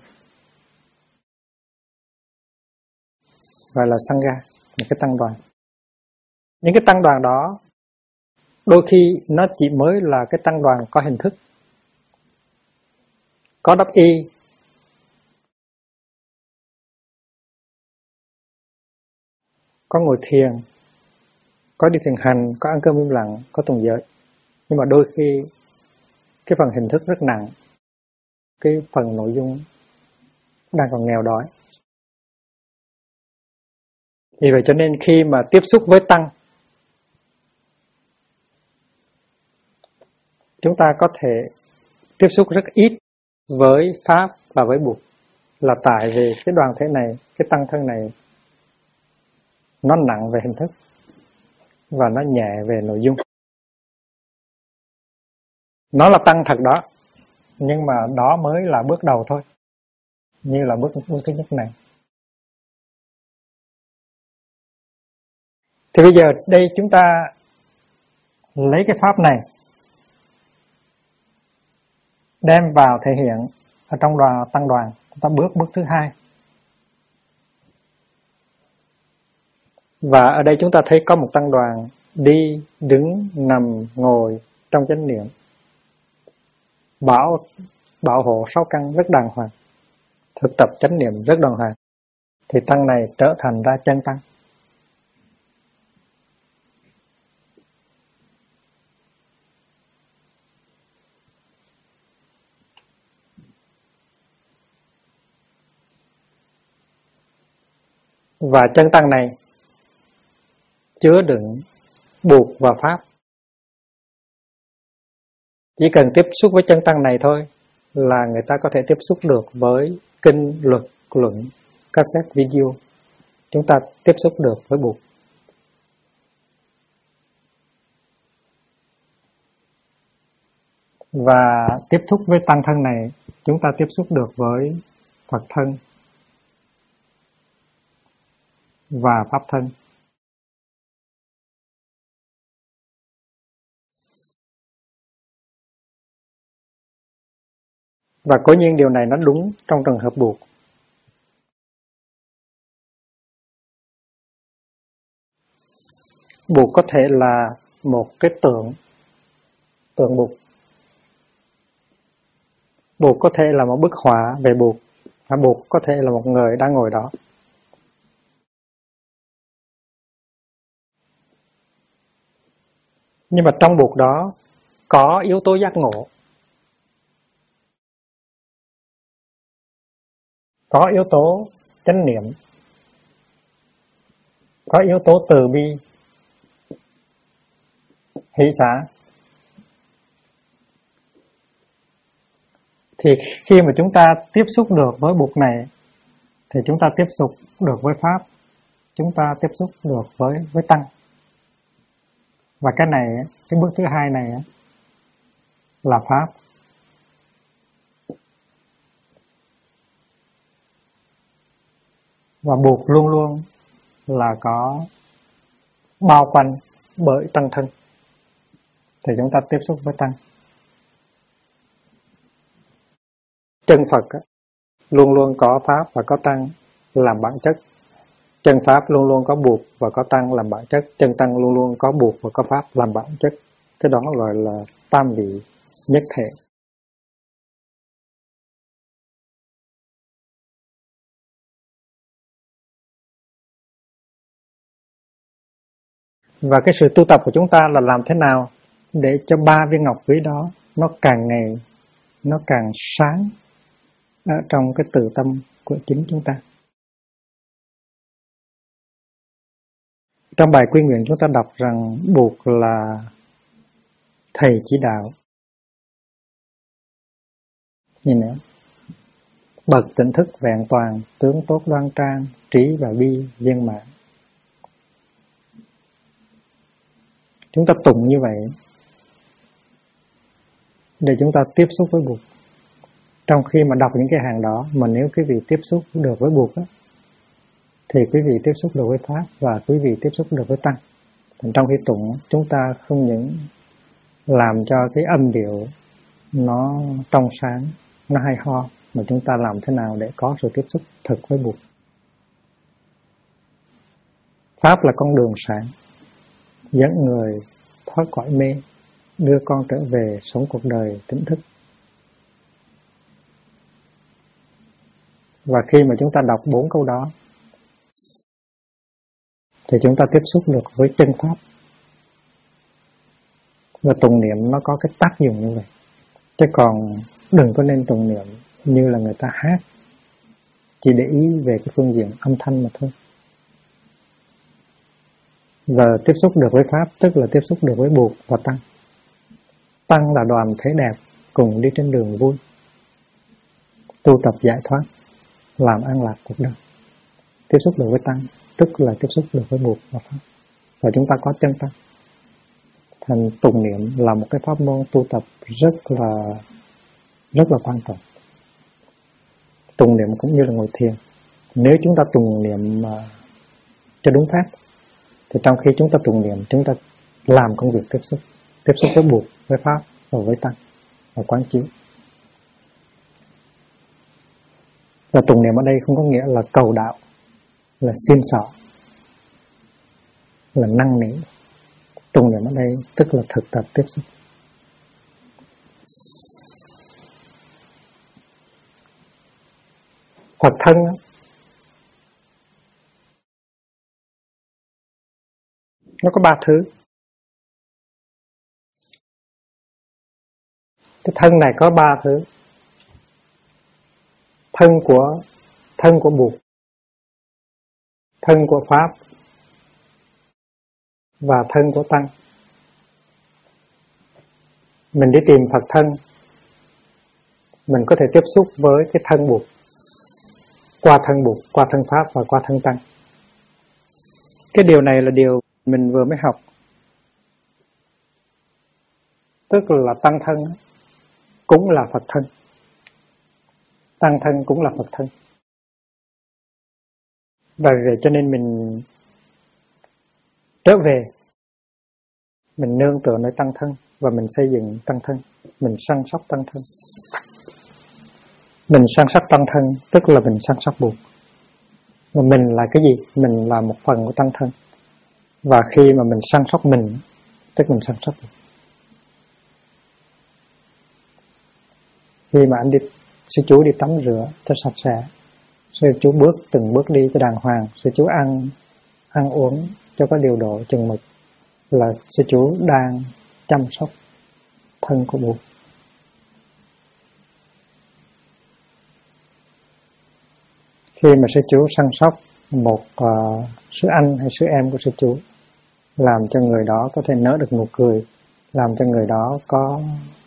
gọi là Sangha, một cái tăng đoàn. Những cái tăng đoàn đó đôi khi nó chỉ mới là cái tăng đoàn có hình thức, có đắp y, có ngồi thiền, có đi thiền hành, có ăn cơm im lặng, có tùng giới. Nhưng mà đôi khi cái phần hình thức rất nặng, cái phần nội dung đang còn nghèo đói. Vì vậy cho nên khi mà tiếp xúc với tăng, chúng ta có thể tiếp xúc rất ít với Pháp và với Bụt, là tại vì cái đoàn thể này, cái tăng thân này nó nặng về hình thức và nó nhẹ về nội dung. Nó là tăng thật đó, nhưng mà đó mới là bước đầu thôi, như là bước thứ nhất này. Thì bây giờ đây chúng ta lấy cái pháp này đem vào thể hiện ở trong tăng đoàn. Chúng ta bước thứ hai. Và ở đây chúng ta thấy có một tăng đoàn đi, đứng, nằm, ngồi trong chánh niệm, bảo hộ 6 căn rất đàng hoàng, thực tập chánh niệm rất đàng hoàng, thì tăng này trở thành ra chân tăng. Và chân tăng này chứa đựng Bụt và Pháp. Chỉ cần tiếp xúc với chân tăng này thôi là người ta có thể tiếp xúc được với kinh, luật, luận, cassette, video. Chúng ta tiếp xúc được với Bụt. Và tiếp xúc với tăng thân này, chúng ta tiếp xúc được với Phật thân và Pháp thân. Và cố nhiên điều này nó đúng trong trường hợp Bụt. Bụt có thể là một cái tượng Bụt. Bụt có thể là một bức họa về Bụt, và Bụt có thể là một người đang ngồi đó. Nhưng mà trong Bụt đó có yếu tố giác ngộ, có yếu tố chánh niệm, có yếu tố từ bi, hỷ xả. Thì khi mà chúng ta tiếp xúc được với Bụt này, thì chúng ta tiếp xúc được với Pháp, chúng ta tiếp xúc được với Tăng. Và cái này, cái bước thứ hai này là Pháp. Và Bụt luôn luôn là có bao quanh bởi Tăng thân, thì chúng ta tiếp xúc với Tăng. Chân Phật luôn luôn có Pháp và có Tăng làm bản chất. Chân Pháp luôn luôn có Bụt và có Tăng làm bản chất. Chân Tăng luôn luôn có Bụt và có Pháp làm bản chất. Cái đó gọi là tam vị nhất thể. Và cái sự tu tập của chúng ta là làm thế nào để cho 3 viên ngọc quý đó nó càng ngày nó càng sáng ở trong cái từ tâm của chính chúng ta. Trong bài quy nguyện chúng ta đọc rằng Bụt là thầy chỉ đạo. Nhìn nữa, bậc tỉnh thức vẹn toàn, tướng tốt đoan trang, trí và bi viên mãn. Chúng ta tụng như vậy để chúng ta tiếp xúc với Bụt. Trong khi mà đọc những cái hàng đó, mà nếu quý vị tiếp xúc được với Bụt thì quý vị tiếp xúc được với Pháp và quý vị tiếp xúc được với Tăng. Trong khi tụng, chúng ta không những làm cho cái âm điệu nó trong sáng, nó hay ho, mà chúng ta làm thế nào để có sự tiếp xúc thực với Bụt. Pháp là con đường sáng, dẫn người thoát cõi mê, đưa con trở về sống cuộc đời tỉnh thức. Và khi mà chúng ta đọc 4 câu đó, thì chúng ta tiếp xúc được với chân Pháp. Và tụng niệm nó có cái tác dụng như vậy. Chứ còn đừng có nên tụng niệm như là người ta hát, chỉ để ý về cái phương diện âm thanh mà thôi. Và tiếp xúc được với Pháp tức là tiếp xúc được với Bụt và Tăng. Tăng là đoàn thể đẹp, cùng đi trên đường vui, tu tập giải thoát, làm an lạc cuộc đời. Tiếp xúc được với Tăng tức là tiếp xúc được với Bụt và Pháp. Và chúng ta có chân Tăng. Thành tụng niệm là một cái pháp môn tu tập rất là quan trọng. Tụng niệm cũng như là ngồi thiền. Nếu chúng ta tụng niệm cho đúng pháp, thì trong khi chúng ta tụng niệm, chúng ta làm công việc tiếp xúc với Bụt, với Pháp và với Tăng và quán chiếu. Và tụng niệm ở đây không có nghĩa là cầu đạo, là xin xỏ, là năn nỉ. Tụng niệm ở đây tức là thực tập tiếp xúc. Phật thân nó có 3 thứ. Cái thân này có 3 thứ. Thân của Bụt, thân của Pháp và thân của Tăng. Mình đi tìm Phật thân, mình có thể tiếp xúc với cái thân Bụt, qua thân Pháp và qua thân Tăng. Cái điều này là điều mình vừa mới học. Tức là Tăng thân cũng là Phật thân, Tăng thân cũng là Phật thân. Và vậy cho nên mình trở về, mình nương tựa nơi Tăng thân và mình xây dựng Tăng thân, mình săn sóc Tăng thân. Mình săn sóc Tăng thân tức là mình săn sóc Bụt. Và mình là cái gì? Mình là một phần của Tăng thân. Và khi mà mình săn sóc mình, tức mình săn sóc Bụt. Khi mà sư chú đi tắm rửa cho sạch sẽ, sư chú từng bước đi cho đàng hoàng, sư chú ăn uống cho có điều độ chừng mực, là sư chú đang chăm sóc thân của Bụt. Khi mà sư chú săn sóc một sư anh hay sư em của sư chú, làm cho người đó có thể nở được nụ cười, làm cho người đó có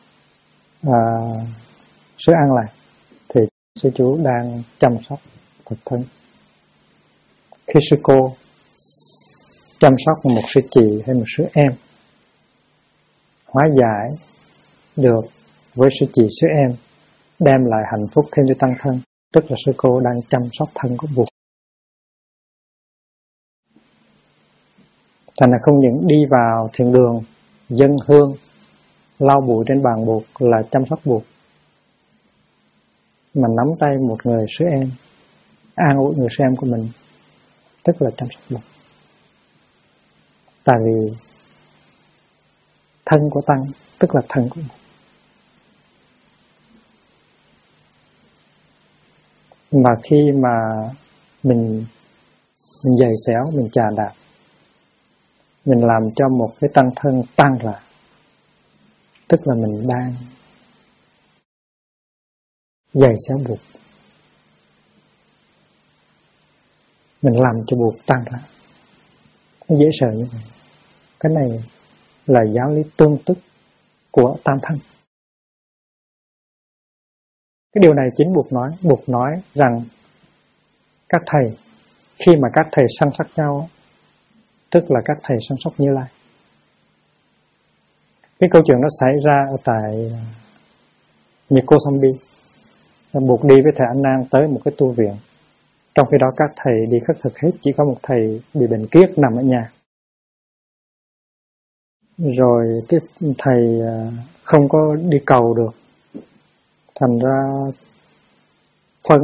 sự an lạc, thì sư chú đang chăm sóc Phật thân. Khi sư cô chăm sóc một sư chị hay một sư em, hóa giải được với sư chị sư em, đem lại hạnh phúc thêm cho Tăng thân, tức là sư cô đang chăm sóc thân của Bụt. Thành là không những đi vào thiền đường, dâng hương, lau bụi trên bàn Bụt là chăm sóc Bụt, mà nắm tay một người sư em, an ủi người sư em của mình, tức là chăm sóc Bụt. Tại vì thân của Tăng tức là thân của Bụt. Mà khi mà mình giày xéo, mình chà đạp, mình làm cho một cái Tăng thân tan rã, tức là mình đang giày xéo Bụt. Mình làm cho Bụt tan rã. Nó dễ sợ như vậy. Cái này là giáo lý tương tức của tam thân. Cái điều này chính Bụt nói rằng các thầy, khi mà các thầy săn sóc nhau, tức là các thầy săn sóc Như Lai. Cái câu chuyện nó xảy ra ở tại Nhật Kosambi. Bụt đi với thầy Anh Nan tới một cái tu viện. Trong khi đó các thầy đi khất thực hết, chỉ có một thầy bị bệnh kiết nằm ở nhà. Rồi cái thầy không có đi cầu được, thành ra phân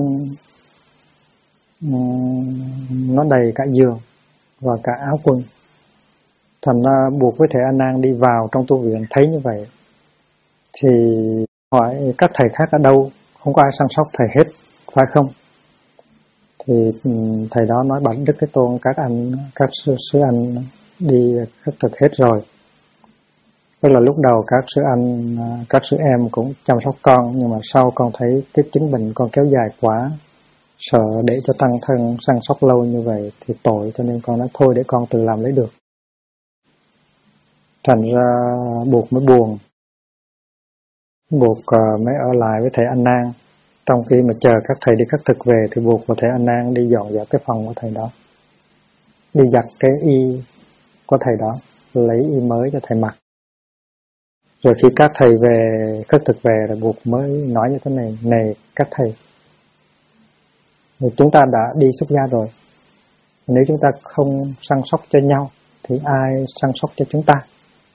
nó đầy cả giường và cả áo quần. Thành ra buộc với thầy A Nan đi vào trong tu viện thấy như vậy thì hỏi các thầy khác ở đâu, không có ai săn sóc thầy hết, phải không? Thì thầy đó nói: bạch Đức Thế Tôn, các sư anh đi khất thực hết rồi. Tức là lúc đầu các sư em cũng chăm sóc con, nhưng mà sau con thấy cái chứng bệnh con kéo dài quá, sợ để cho tăng thân săn sóc lâu như vậy thì tội, cho nên con nói thôi để con tự làm lấy được. Thành ra buộc mới buồn, buộc mới ở lại với thầy A Nan. Trong khi mà chờ các thầy đi khất thực về thì buộc vào thầy A Nan đi dọn dẹp cái phòng của thầy đó, đi giặt cái y của thầy đó, lấy y mới cho thầy mặc. Rồi khi các thầy về khất thực về là buộc mới nói như thế này: này các thầy, chúng ta đã đi xuất gia rồi, nếu chúng ta không săn sóc cho nhau thì ai săn sóc cho chúng ta?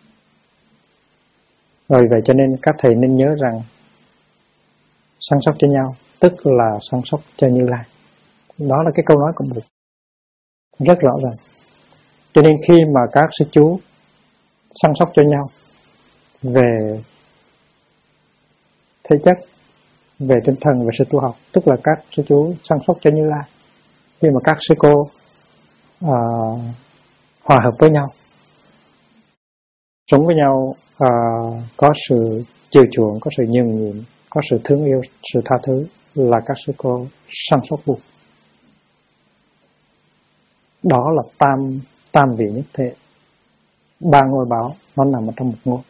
Rồi vậy cho nên các thầy nên nhớ rằng săn sóc cho nhau tức là săn sóc cho Như Lai. Đó là cái câu nói của Bụt rất rõ ràng. Cho nên khi mà các sư chú săn sóc cho nhau về thể chất, về tinh thần, về sự tu học, tức là các sư chú săn sóc cho Như Lai. Khi mà các sư cô hòa hợp với nhau, sống với nhau, có sự chiều chuộng, có sự nhường nhịn, có sự thương yêu, sự tha thứ, là các sư cô săn sóc Bụt. Đó là tam vị nhất thể, ba ngôi báo nó nằm ở trong một ngôi.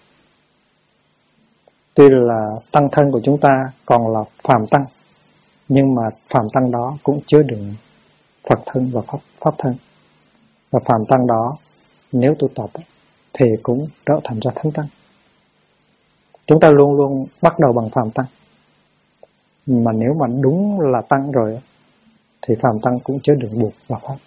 Tuy là tăng thân của chúng ta còn là phàm tăng, nhưng mà phàm tăng đó cũng chứa đựng Phật thân và Pháp thân. Và phàm tăng đó nếu tu tập thì cũng trở thành ra thánh tăng. Chúng ta luôn luôn bắt đầu bằng phàm tăng, mà nếu mà đúng là tăng rồi thì phàm tăng cũng chứa đựng Bụt và Pháp.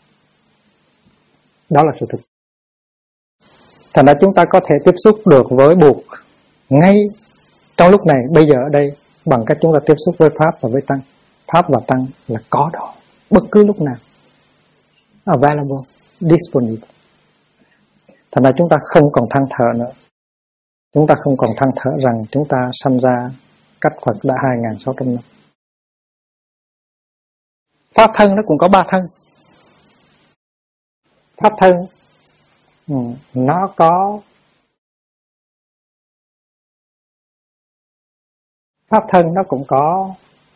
Đó là sự thực. Thành ra chúng ta có thể tiếp xúc được với Bụt ngay trong lúc này, bây giờ ở đây, bằng cách chúng ta tiếp xúc với Pháp và với Tăng. Pháp và Tăng là có đó, bất cứ lúc nào, available, disponible. Thành ra chúng ta không còn than thở nữa. Chúng ta không còn than thở rằng chúng ta sanh ra cách Phật đã 2.600 năm. Pháp thân nó cũng có ba thân. Pháp thân nó có Pháp thân nó cũng có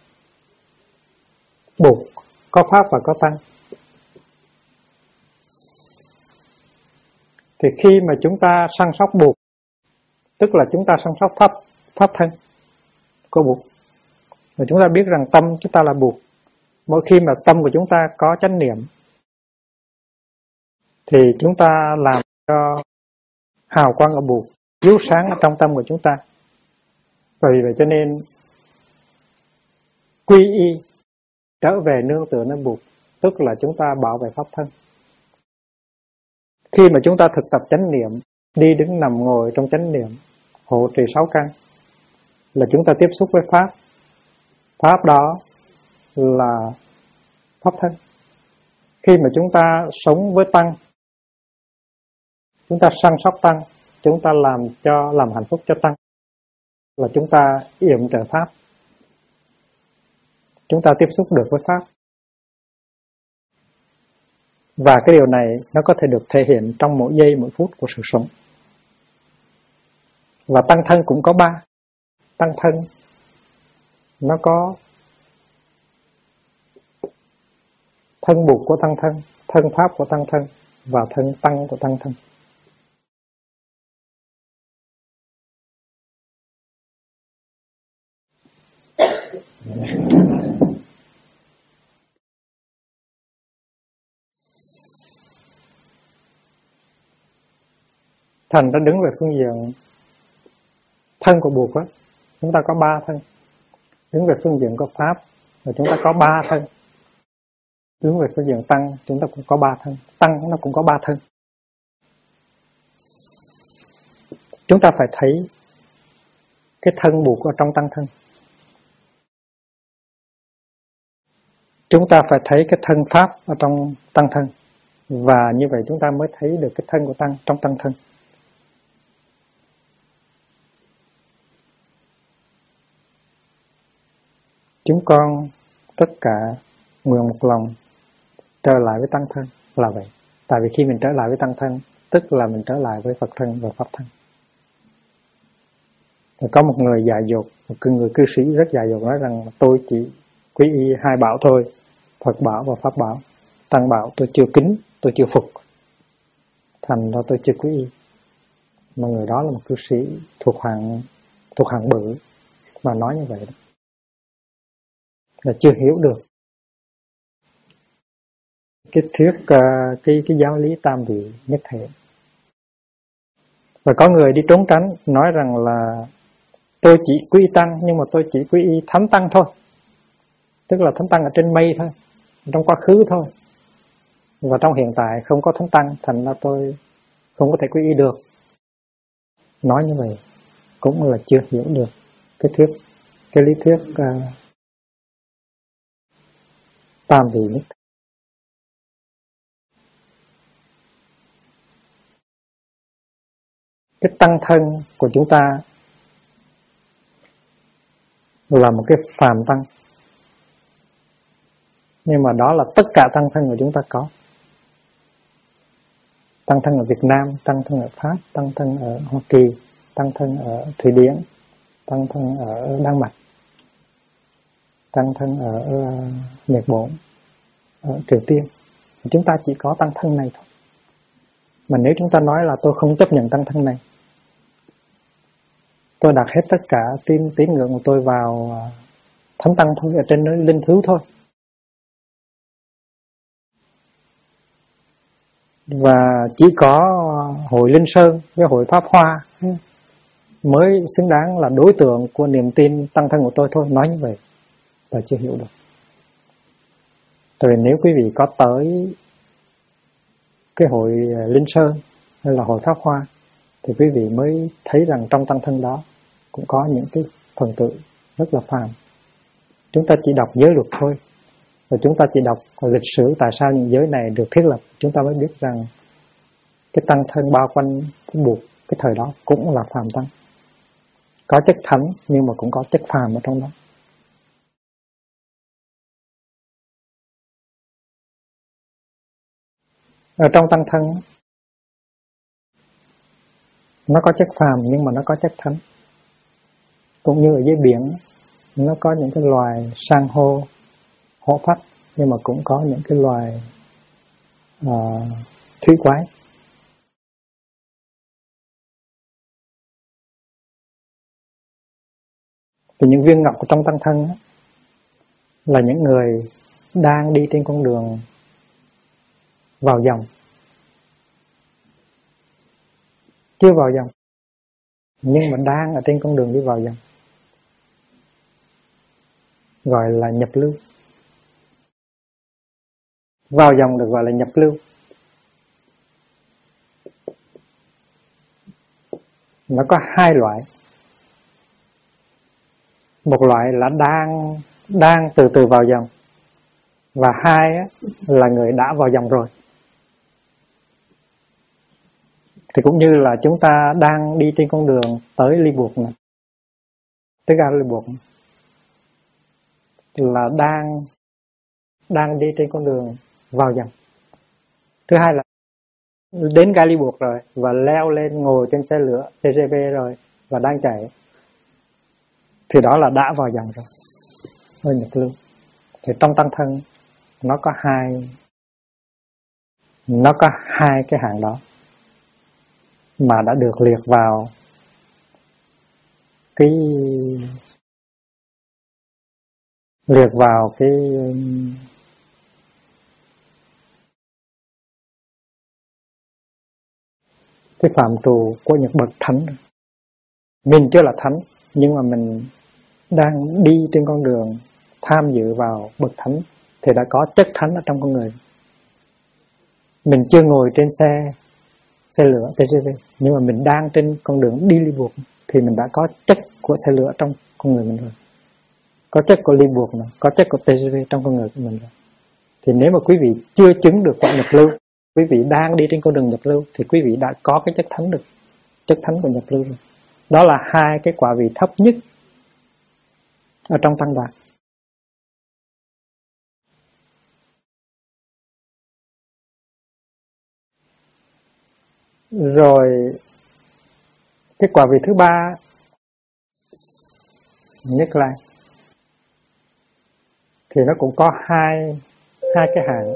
Bụt, có Pháp và có Tăng. Thì khi mà chúng ta săn sóc Bụt, tức là chúng ta săn sóc Pháp thân của Bụt. Và chúng ta biết rằng tâm chúng ta là Bụt. Mỗi khi mà tâm của chúng ta có chánh niệm thì chúng ta làm cho hào quang ở Bụt chiếu sáng ở trong tâm của chúng ta. Vì vậy cho nên quy y, trở về nương tựa nơi Bụt, tức là chúng ta bảo vệ Pháp thân. Khi mà chúng ta thực tập chánh niệm, đi đứng nằm ngồi trong chánh niệm, hộ trì 6 căn, là chúng ta tiếp xúc với Pháp. Pháp đó là Pháp thân. Khi mà chúng ta sống với Tăng, chúng ta săn sóc Tăng, chúng ta làm hạnh phúc cho Tăng, là chúng ta yểm trợ Pháp. Chúng ta tiếp xúc được với Pháp. Và cái điều này nó có thể được thể hiện trong mỗi giây, mỗi phút của sự sống. Và Tăng thân cũng có ba. Tăng thân nó có thân Bụt của Tăng thân, thân Pháp của Tăng thân và thân Tăng của Tăng thân. Thành đã đứng về phương diện thân của Bụt á, chúng ta có ba thân. Đứng về phương diện của Pháp là chúng ta có ba thân. Đứng về phương diện Tăng chúng ta cũng có ba thân. Tăng nó cũng có ba thân. Chúng ta phải thấy cái thân Bụt ở trong Tăng thân. chúng ta phải thấy cái thân pháp ở trong tăng thân, và như vậy chúng ta mới thấy được cái thân của tăng trong tăng thân. Chúng con tất cả nguyện một lòng trở lại với tăng thân là vậy. Tại vì khi mình trở lại với tăng thân, tức là mình trở lại với Phật thân và Pháp thân. Rồi có một người dại dột, một người cư sĩ rất dại dột nói rằng tôi chỉ quy y hai bảo thôi, Phật bảo và Pháp bảo. Tăng bảo tôi chưa kính, tôi chưa phục, thành ra tôi chưa quy y. Mà người đó là một cư sĩ thuộc hạng bự mà nói như vậy đó, là chưa hiểu được cái thuyết cái giáo lý tam vị nhất thể. Và có người đi trốn tránh nói rằng là tôi chỉ quy y tăng, nhưng mà tôi chỉ quy y thánh tăng thôi, tức là thánh tăng ở trên mây thôi, trong quá khứ thôi, và trong hiện tại không có thánh tăng, thành ra tôi không có thể quy y được. Nói như vậy cũng là chưa hiểu được cái lý thuyết tam vị nhất thể. Cái tăng thân của chúng ta là một cái phàm tăng, nhưng mà đó là tất cả tăng thân của chúng ta có. Tăng thân ở Việt Nam, tăng thân ở Pháp, tăng thân ở Hoa Kỳ, tăng thân ở Thụy Điển, tăng thân ở Đan Mạch, tăng thân ở Nhật Bản, ở Triều Tiên. Chúng ta chỉ có tăng thân này thôi. Mà nếu chúng ta nói là tôi không chấp nhận tăng thân này, tôi đặt hết tất cả tín ngưỡng của tôi vào thánh tăng thôi, ở trên nơi linh thứ thôi, và chỉ có hội Linh Sơn với hội Pháp Hoa mới xứng đáng là đối tượng của niềm tin tăng thân của tôi thôi. Nói như vậy là chưa hiểu được. Tại vì nếu quý vị có tới cái hội Linh Sơn hay là hội Pháp Hoa thì quý vị mới thấy rằng trong tăng thân đó cũng có những cái phần tử rất là phàm. Chúng ta chỉ đọc giới luật thôi, và chúng ta chỉ đọc lịch sử tại sao những giới này được thiết lập, chúng ta mới biết rằng cái tăng thân bao quanh buộc cái thời đó cũng là phàm tăng, có chất thánh nhưng mà cũng có chất phàm ở trong đó. Ở trong tăng thân nó có chất phàm nhưng mà nó có chất thánh. Cũng như ở dưới biển nó có những cái loài san hô, hổ phách, nhưng mà cũng có những cái loài thủy quái. Thì những viên ngọc trong tăng thân là những người đang đi trên con đường vào dòng, chưa vào dòng nhưng mà đang ở trên con đường đi vào dòng, gọi là nhập lưu. Vào dòng được gọi là nhập lưu. Nó có hai loại. Một loại là đang từ từ vào dòng, và hai là người đã vào dòng rồi. Thì cũng như là chúng ta đang đi trên con đường tới ly buộc này, tới ga ly buộc, là đang đi trên con đường vào dòng. Thứ hai là đến ga ly buộc rồi và leo lên ngồi trên xe lửa TGV rồi và đang chạy, thì đó là đã vào dòng rồi, hơi nhập lưu. Thì trong tăng thân nó có hai cái hạng đó mà đã được liệt vào cái phạm trù của những bậc thánh. Mình chưa là thánh, nhưng mà mình đang đi trên con đường tham dự vào bậc thánh thì đã có chất thánh ở trong con người. Mình chưa ngồi trên xe lửa TGV, nhưng mà mình đang trên con đường đi ly buộc thì mình đã có chất của xe lửa trong con người mình rồi, có chất của ly buộc nữa, có chất của TGV trong con người của mình rồi. Thì nếu mà quý vị chưa chứng được quả nhập lưu, quý vị đang đi trên con đường nhập lưu, thì quý vị đã có cái chất thánh được, chất thánh của nhập lưu rồi. Đó là hai cái quả vị thấp nhất ở trong tăng đoàn. Rồi cái quả vị thứ ba, Nhất Lai, thì nó cũng có hai cái hạng.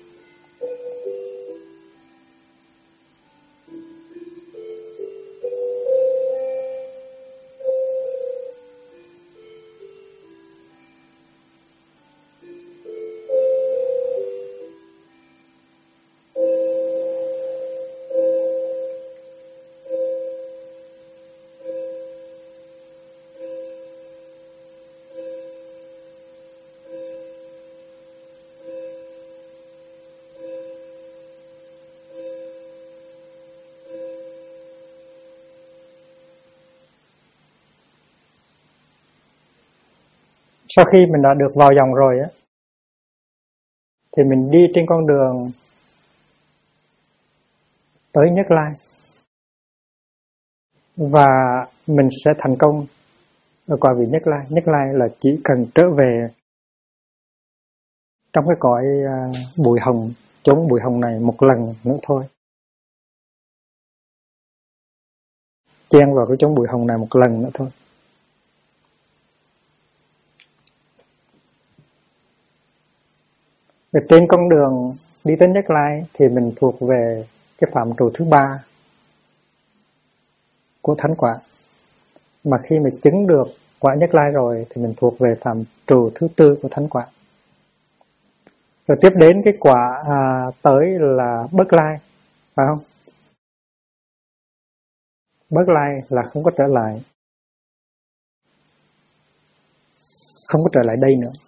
Sau khi mình đã được vào dòng rồi á, thì mình đi trên con đường tới Nhất Lai, và mình sẽ thành công ở quả vị Nhất Lai. Nhất Lai là chỉ cần trở về trong cái cõi bụi hồng, chốn bụi hồng này một lần nữa thôi. Chen vào cái chốn bụi hồng này một lần nữa thôi. Ở trên con đường đi tới Nhất Lai thì mình thuộc về cái phạm trù thứ ba của thánh quả. Mà khi mình chứng được quả Nhất Lai rồi thì mình thuộc về phạm trù thứ tư của thánh quả. Rồi tiếp đến cái quả tới là Bất Lai, phải không? Bất Lai là không có trở lại, không có trở lại đây nữa.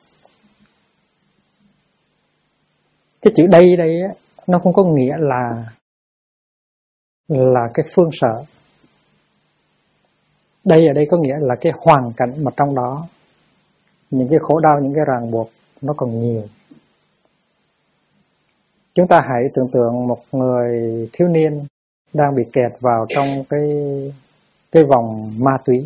Cái chữ đây á, nó không có nghĩa là cái phương sở. Đây ở đây có nghĩa là cái hoàn cảnh mà trong đó những cái khổ đau, những cái ràng buộc nó còn nhiều. Chúng ta hãy tưởng tượng một người thiếu niên đang bị kẹt vào trong cái vòng ma túy.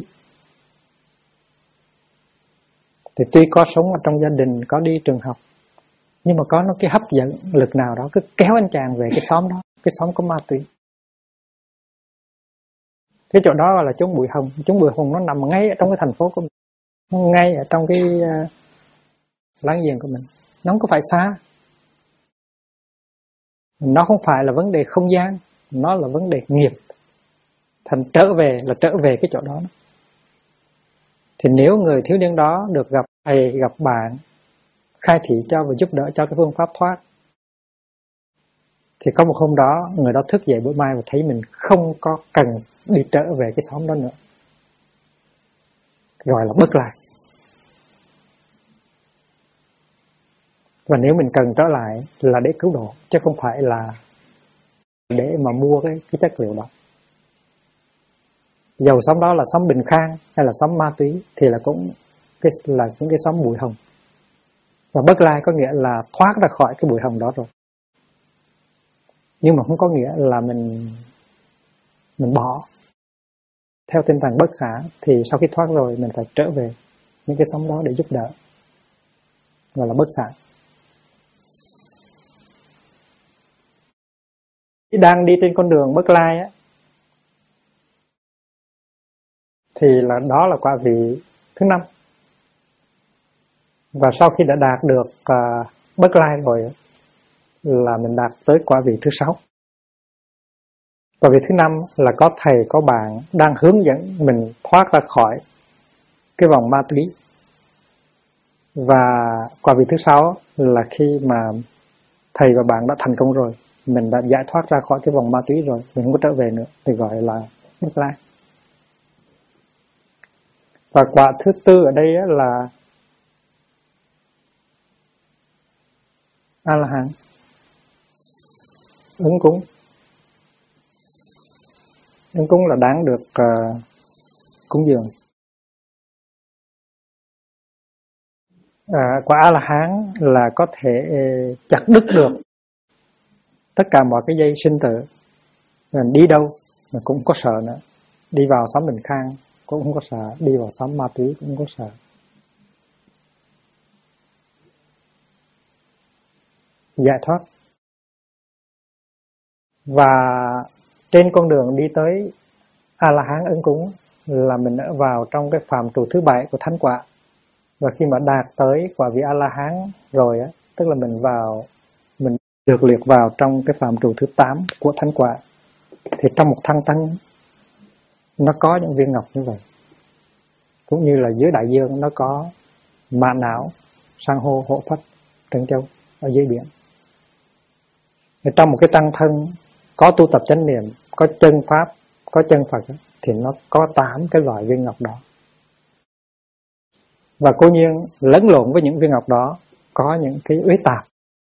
Thì tuy có sống ở trong gia đình, có đi trường học, nhưng mà có nó cái hấp dẫn lực nào đó cứ kéo anh chàng về cái xóm đó, cái xóm có ma túy. Cái chỗ đó gọi là chốn bụi hồng. Chốn bụi hồng nó nằm ngay ở trong cái thành phố của mình, nó ngay ở trong cái láng giềng của mình, nó không có phải xa. Nó không phải là vấn đề không gian, nó là vấn đề nghiệp. Thành trở về là trở về cái chỗ đó. Thì nếu người thiếu niên đó được gặp thầy, gặp bạn, khai thị cho và giúp đỡ cho cái phương pháp thoát, thì có một hôm đó người đó thức dậy buổi mai và thấy mình không có cần đi trở về cái xóm đó nữa, gọi là Bất Lai. Và nếu mình cần trở lại là để cứu độ, chứ không phải là để mà mua cái chất liệu đó. Dầu xóm đó là xóm Bình Khang hay là xóm ma túy thì là cũng là những cái xóm bụi hồng. Và Bất Lai có nghĩa là thoát ra khỏi cái bụi hồng đó rồi. Nhưng mà không có nghĩa là mình bỏ. Theo tinh thần bất xả thì sau khi thoát rồi mình phải trở về những cái xóm đó để giúp đỡ, gọi là bất xả. Khi đang đi trên con đường Bất Lai á, thì đó là quả vị thứ 5. Và sau khi đã đạt được Bất Lai rồi là mình đạt tới quả vị thứ 6. Quả vị thứ 5 là có thầy, có bạn đang hướng dẫn mình thoát ra khỏi cái vòng ma túy. Và quả vị thứ 6 là khi mà thầy và bạn đã thành công rồi, mình đã giải thoát ra khỏi cái vòng ma túy rồi, mình không có trở về nữa, thì gọi là Bất Lai. Và quả thứ tư ở đây là A-la-hán, ứng cúng. Ứng cúng là đáng được cúng dường. Quả A-la-hán là có thể chặt đứt được tất cả mọi cái dây sinh tử. Mình đi đâu mà cũng có sợ nữa. Đi vào xóm Bình Khang cũng không có sợ, đi vào xóm ma túy cũng không có sợ. Giải thoát. Và trên con đường đi tới A-la-hán ứng cúng là mình đã vào trong cái phạm trù thứ 7 của thánh quả. Và khi mà đạt tới quả vị A-la-hán rồi á, tức là mình được liệt vào trong cái phạm trù thứ 8 của thánh quả. Thì trong một thăng tăng nó có những viên ngọc như vậy. Cũng như là dưới đại dương nó có mã não, san hô, hộ phách, trân châu ở dưới biển. Thì trong một cái tăng thân có tu tập chánh niệm, có chân pháp, có chân Phật thì nó có 8 cái loại viên ngọc đó. Và cố nhiên lẫn lộn với những viên ngọc đó có những cái uế tạp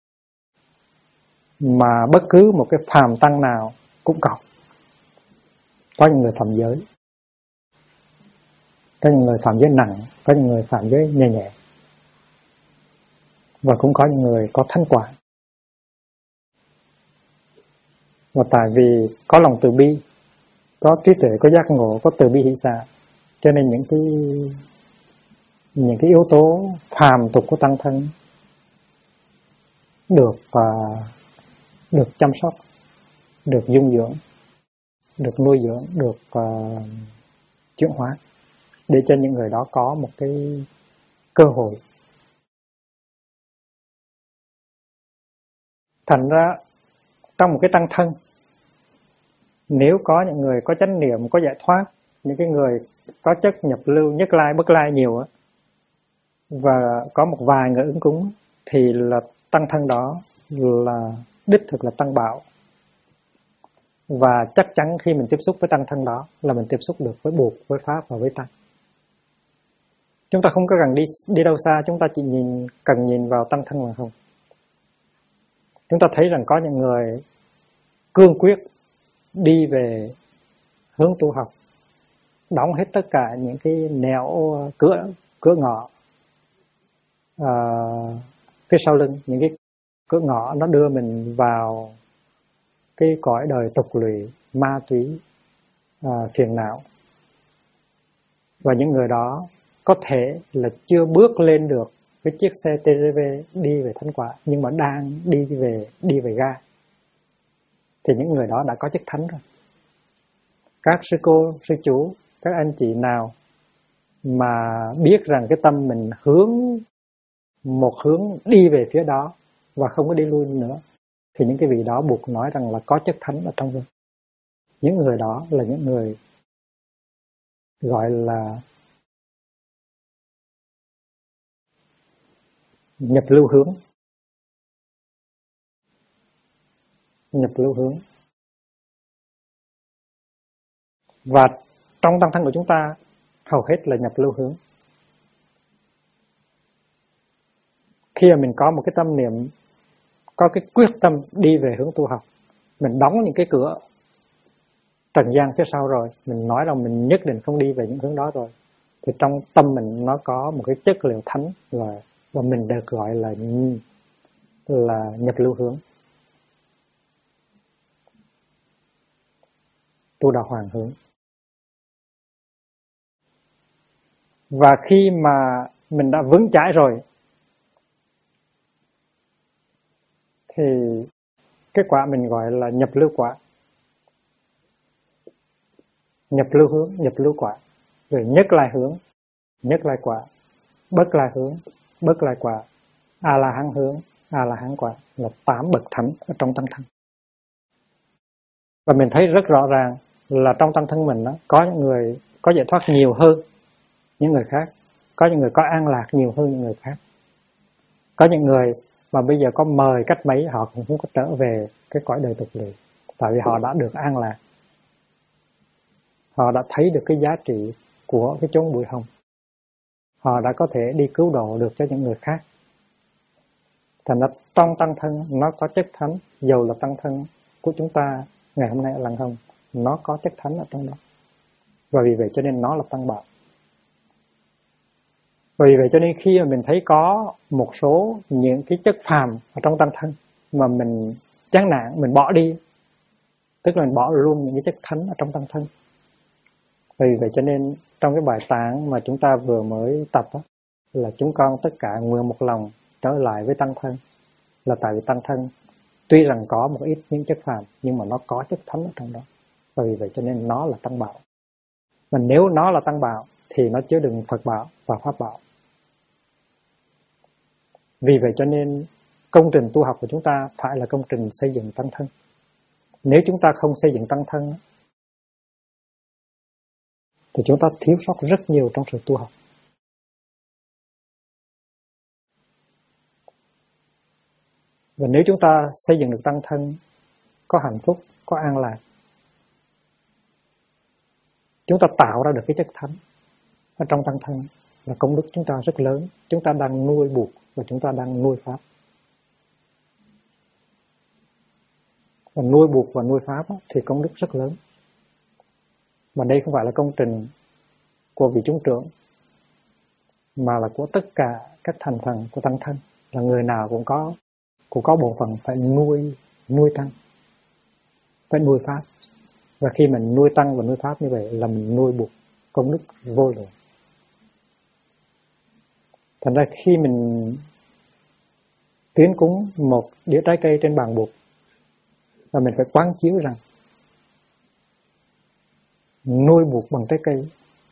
mà bất cứ một cái phàm tăng nào cũng có. Có những người phạm giới, có những người phạm giới nặng, có những người phạm giới nhẹ nhẹ, và cũng có những người có thánh quả. Và tại vì có lòng từ bi, có trí tuệ, có giác ngộ, có từ bi hỷ xả, cho nên những cái yếu tố phàm tục của tăng thân được chăm sóc, được dung dưỡng, được nuôi dưỡng, được chuyển hóa, để cho những người đó có một cái cơ hội. Thành ra trong một cái tăng thân, nếu có những người có chánh niệm, có giải thoát, những cái người có chất nhập lưu, nhất lai, bất lai nhiều á, và có một vài người ứng cúng, thì là tăng thân đó là đích thực là tăng bảo. Và chắc chắn khi mình tiếp xúc với tăng thân đó là mình tiếp xúc được với Bụt, với Pháp và với Tăng. Chúng ta không có cần đi đâu xa, chúng ta chỉ cần nhìn vào tăng thân mà không. Chúng ta thấy rằng có những người cương quyết đi về hướng tu học, đóng hết tất cả những cái nẻo cửa ngõ phía sau lưng, những cái cửa ngõ nó đưa mình vào cái cõi đời tục lụy, ma túy, phiền não. Và những người đó có thể là chưa bước lên được cái chiếc xe TGV đi về thánh quả, nhưng mà đang đi về ga. Thì những người đó đã có chức thánh rồi. Các sư cô, sư chú, các anh chị nào mà biết rằng cái tâm mình một hướng đi về phía đó và không có đi lui nữa, thì những cái vị đó buộc nói rằng là có chất thánh ở trong mình. Những người đó là những người gọi là nhập lưu hướng. Nhập lưu hướng. Và trong tăng thân của chúng ta hầu hết là nhập lưu hướng. Khi mà mình có một cái tâm niệm, có cái quyết tâm đi về hướng tu học, mình đóng những cái cửa trần gian phía sau rồi, mình nói rằng mình nhất định không đi về những hướng đó rồi, thì trong tâm mình nó có một cái chất liệu thánh và mình được gọi là nhập lưu hướng, tu đạo hoàng hướng. Và khi mà mình đã vững chãi rồi thì cái quả mình gọi là nhập lưu quả. Nhập lưu hướng, nhập lưu quả. Rồi nhất lai hướng, nhất lai quả. Bất lai hướng, bất lai quả. A-la-hán hướng, A-la-hán quả. Là 8 bậc thánh ở trong tăng thân. Và mình thấy rất rõ ràng là trong tăng thân mình đó, có những người có giải thoát nhiều hơn những người khác. Có những người có an lạc nhiều hơn những người khác. Có những người mà bây giờ có mời cách mấy họ cũng không có trở về cái cõi đời tục lụy, tại vì họ đã được an lạc. Họ đã thấy được cái giá trị của cái chốn bụi hồng. Họ đã có thể đi cứu độ được cho những người khác. Thành ra trong tăng thân nó có chất thánh, dầu là tăng thân của chúng ta ngày hôm nay ở Lăng Hồng, nó có chất thánh ở trong đó. Và vì vậy cho nên nó là tăng bảo. Vì vậy cho nên khi mà mình thấy có một số những cái chất phàm ở trong tăng thân mà mình chán nản, mình bỏ đi, tức là mình bỏ luôn những cái chất thánh ở trong tăng thân. Vì vậy cho nên trong cái bài tạng mà chúng ta vừa mới tập đó, là chúng con tất cả nguyện một lòng trở lại với tăng thân. Là tại vì tăng thân tuy rằng có một ít những chất phàm nhưng mà nó có chất thánh ở trong đó. Và vì vậy cho nên nó là tăng bảo. Mà nếu nó là tăng bảo thì nó chứa đựng Phật bảo và Pháp bảo. Vì vậy cho nên công trình tu học của chúng ta phải là công trình xây dựng tăng thân. Nếu chúng ta không xây dựng tăng thân thì chúng ta thiếu sót rất nhiều trong sự tu học. Và nếu chúng ta xây dựng được tăng thân, có hạnh phúc, có an lạc, chúng ta tạo ra được cái chất thánh ở trong tăng thân, là công đức chúng ta rất lớn. Chúng ta đang nuôi buộc và chúng ta đang nuôi Pháp. Và nuôi buộc và nuôi Pháp thì công đức rất lớn. Mà đây không phải là công trình của vị chúng trưởng, mà là của tất cả các thành phần của tăng thân. Là người nào cũng có bộ phận phải nuôi tăng, phải nuôi Pháp. Và khi mình nuôi tăng và nuôi Pháp như vậy là mình nuôi buộc công đức vô lượng. Thành ra khi mình tiến cúng một đĩa trái cây trên bàn buộc, và mình phải quán chiếu rằng nuôi buộc bằng trái cây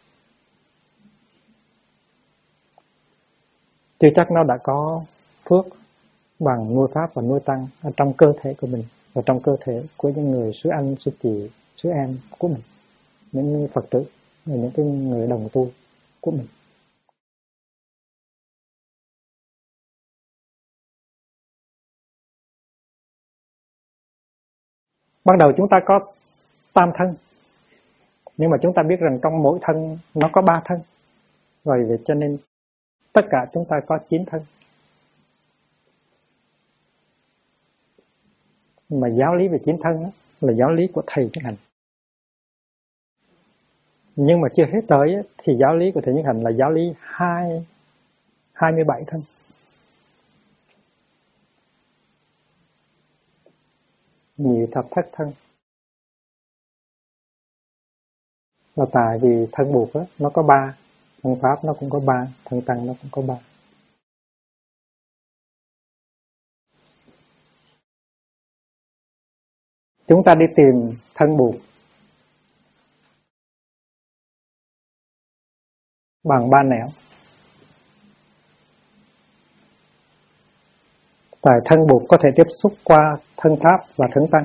chưa chắc nó đã có phước bằng nuôi Pháp và nuôi tăng ở trong cơ thể của mình và trong cơ thể của những người sư anh, sư chị, sư em của mình, những Phật tử, những cái người đồng tu của mình. Ban đầu chúng ta có tam thân, nhưng mà chúng ta biết rằng trong mỗi thân nó có 3 thân. Vì vậy cho nên tất cả chúng ta có 9 thân. Mà giáo lý về 9 thân đó, là giáo lý của Thầy Nhất Hạnh. Nhưng mà chưa hết tới thì giáo lý của Thầy Nhất Hạnh là giáo lý 27 thân. Nhị thập thất thân. Là tại vì thân buộc đó, nó có 3, thân Pháp nó cũng có 3, thân tăng nó cũng có 3. Chúng ta đi tìm thân buộc bằng 3 nẻo. Tại thân buộc có thể tiếp xúc qua thân Pháp và thân tăng.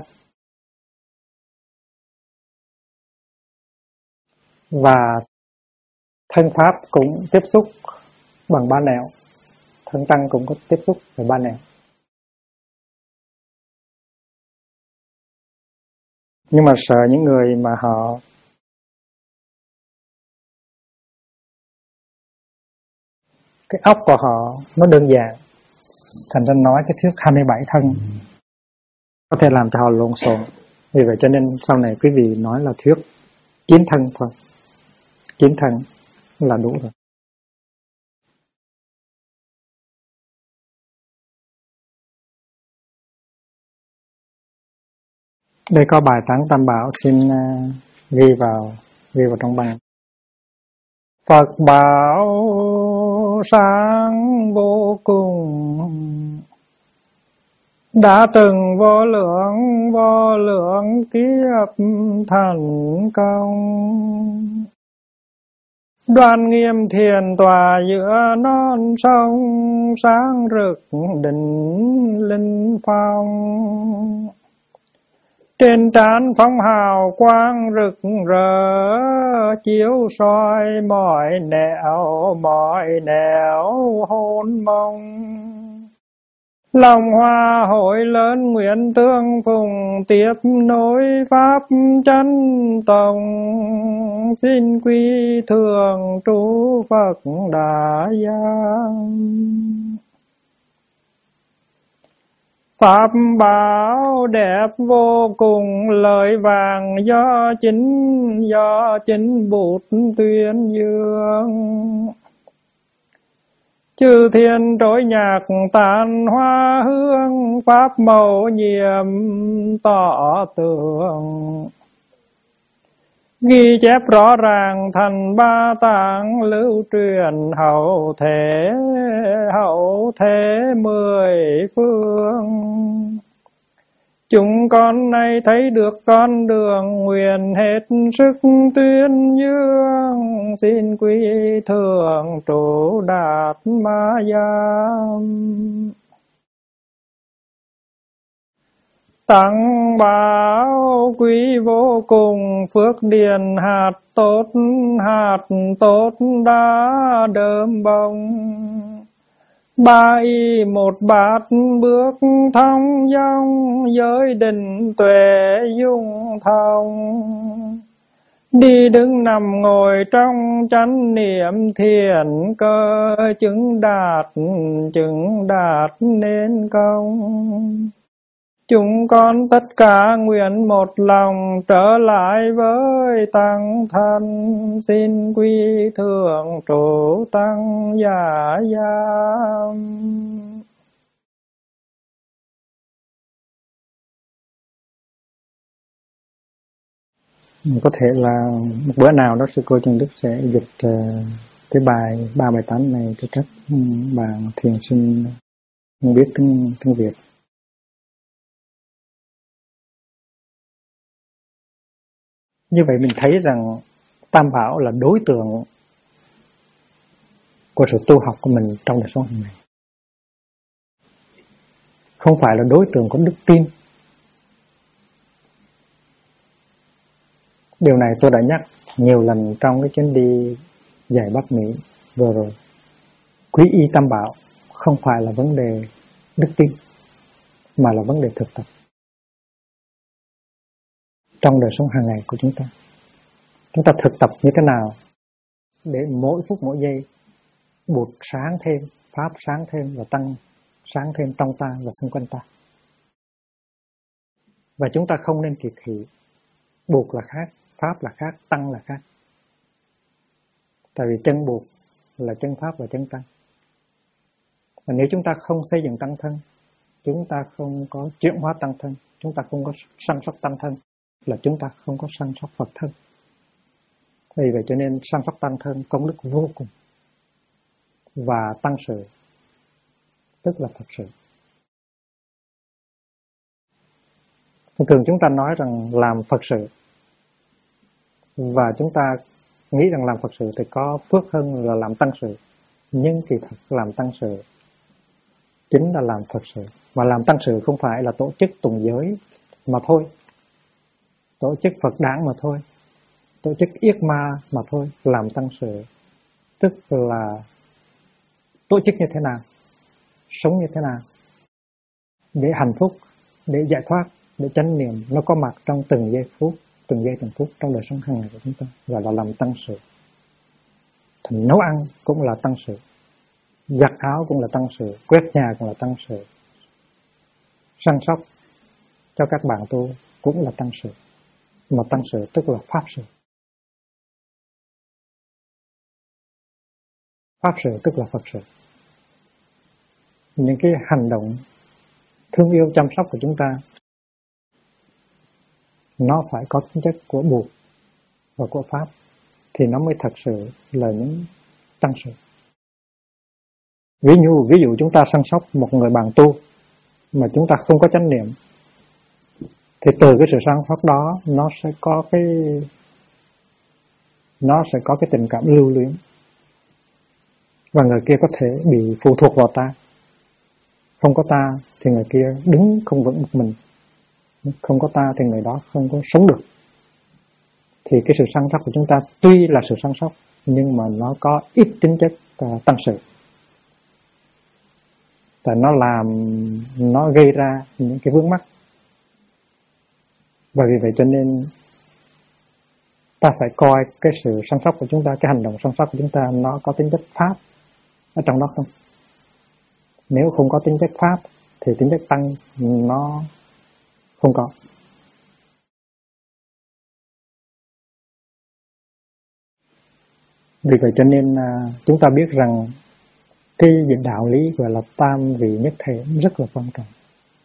Và thân Pháp cũng tiếp xúc bằng 3 nẻo. Thân tăng cũng có tiếp xúc bằng 3 nẻo. Nhưng mà sợ những người mà họ cái óc của họ nó đơn giản, thành ra nói cái thuyết 27 thân có thể làm cho họ lộn xộn. Vì vậy cho nên sau này quý vị nói là thuyết 9 thân thôi. 9 thân là đủ rồi. Đây có bài tán Tam Bảo, xin ghi vào trong băng. Phật bảo sáng vô cùng, đã từng vô lượng kiếp thành công. Đoan nghiêm thiền tòa giữa non sông, sáng rực đỉnh linh phong. Trên trán phong hào quang rực rỡ, chiếu soi mọi nẻo hôn mong. Lòng hoa hội lớn nguyện tương phùng, tiếp nối pháp chân tông. Xin quy thường trú Phật Đà Giang. Pháp bảo đẹp vô cùng, lời vàng do chính Bụt tuyên dương. Chư thiên trỗi nhạc tàn hoa hương, pháp màu nhiệm tỏ tường. Ghi chép rõ ràng thành ba tạng, lưu truyền hậu thế mười phương. Chúng con nay thấy được con đường, nguyện hết sức tuyên dương. Xin quý thượng trụ Đạt Ma Giám. Tăng bảo quý vô cùng, phước điền hạt tốt đã đơm bông. Ba y một bát bước thong dong, giới định tuệ dung thông. Đi đứng nằm ngồi trong chánh niệm thiền cơ, chứng đạt nên công. Chúng con tất cả nguyện một lòng trở lại với tăng thân, xin quy thượng trụ tăng giả giám. Có thể là một bữa nào đó sư cô Trần Đức sẽ dịch cái ba bài tán này cho các bạn thiền sinh không biết tiếng Việt. Như vậy mình thấy rằng Tam Bảo là đối tượng của sự tu học của mình trong đời sống hàng ngày, không phải là đối tượng của đức tin. Điều này tôi đã nhắc nhiều lần trong cái chuyến đi dạy Bắc Mỹ vừa rồi. Quý y Tam Bảo không phải là vấn đề đức tin, mà là vấn đề thực tập trong đời sống hàng ngày của chúng ta. Chúng ta thực tập như thế nào để mỗi phút mỗi giây bụt sáng thêm, pháp sáng thêm và tăng sáng thêm trong ta và xung quanh ta. Và chúng ta không nên kỳ thị. Bụt là khác, pháp là khác, tăng là khác. Tại vì chân Bụt là chân pháp và chân tăng. Và nếu chúng ta không xây dựng tăng thân, chúng ta không có chuyển hóa tăng thân, chúng ta không có săn sóc tăng thân, là chúng ta không có săn sóc Phật thân. Vì vậy cho nên săn sóc tăng thân công đức vô cùng. Và tăng sự tức là Phật sự. Thường chúng ta nói rằng làm Phật sự, và chúng ta nghĩ rằng làm Phật sự thì có phước hơn là làm tăng sự. Nhưng kỳ thật làm tăng sự chính là làm Phật sự. Và làm tăng sự không phải là tổ chức tùng giới mà thôi, tổ chức Phật đản mà thôi, tổ chức yết ma mà thôi. Làm tăng sự tức là tổ chức như thế nào, sống như thế nào để hạnh phúc, để giải thoát, để chánh niệm nó có mặt trong từng giây phút, từng giây từng phút trong đời sống hàng ngày của chúng ta, và là làm tăng sự. Thành nấu ăn cũng là tăng sự, giặt áo cũng là tăng sự, quét nhà cũng là tăng sự, săn sóc cho các bạn tu cũng là tăng sự. Mà tăng sự tức là pháp sự. Pháp sự tức là Phật sự. Những cái hành động thương yêu chăm sóc của chúng ta nó phải có tính chất của Bụt và của Pháp, thì nó mới thật sự là những tăng sự. Ví dụ chúng ta săn sóc một người bạn tu mà chúng ta không có chánh niệm, thì từ cái sự săn sóc đó nó sẽ có cái tình cảm lưu luyến, và người kia có thể bị phụ thuộc vào ta. Không có ta thì người kia đứng không vững một mình, không có ta thì người đó không có sống được. Thì cái sự săn sóc của chúng ta tuy là sự săn sóc, nhưng mà nó có ít tính chất tăng sự. Tại nó gây ra những cái vướng mắc. Và vì vậy cho nên ta phải coi cái sự săn sóc của chúng ta, cái hành động săn sóc của chúng ta nó có tính chất pháp ở trong đó không. Nếu không có tính chất pháp thì tính chất tăng nó không có. Vì vậy cho nên chúng ta biết rằng cái đạo lý gọi là tam vị nhất thể rất là quan trọng.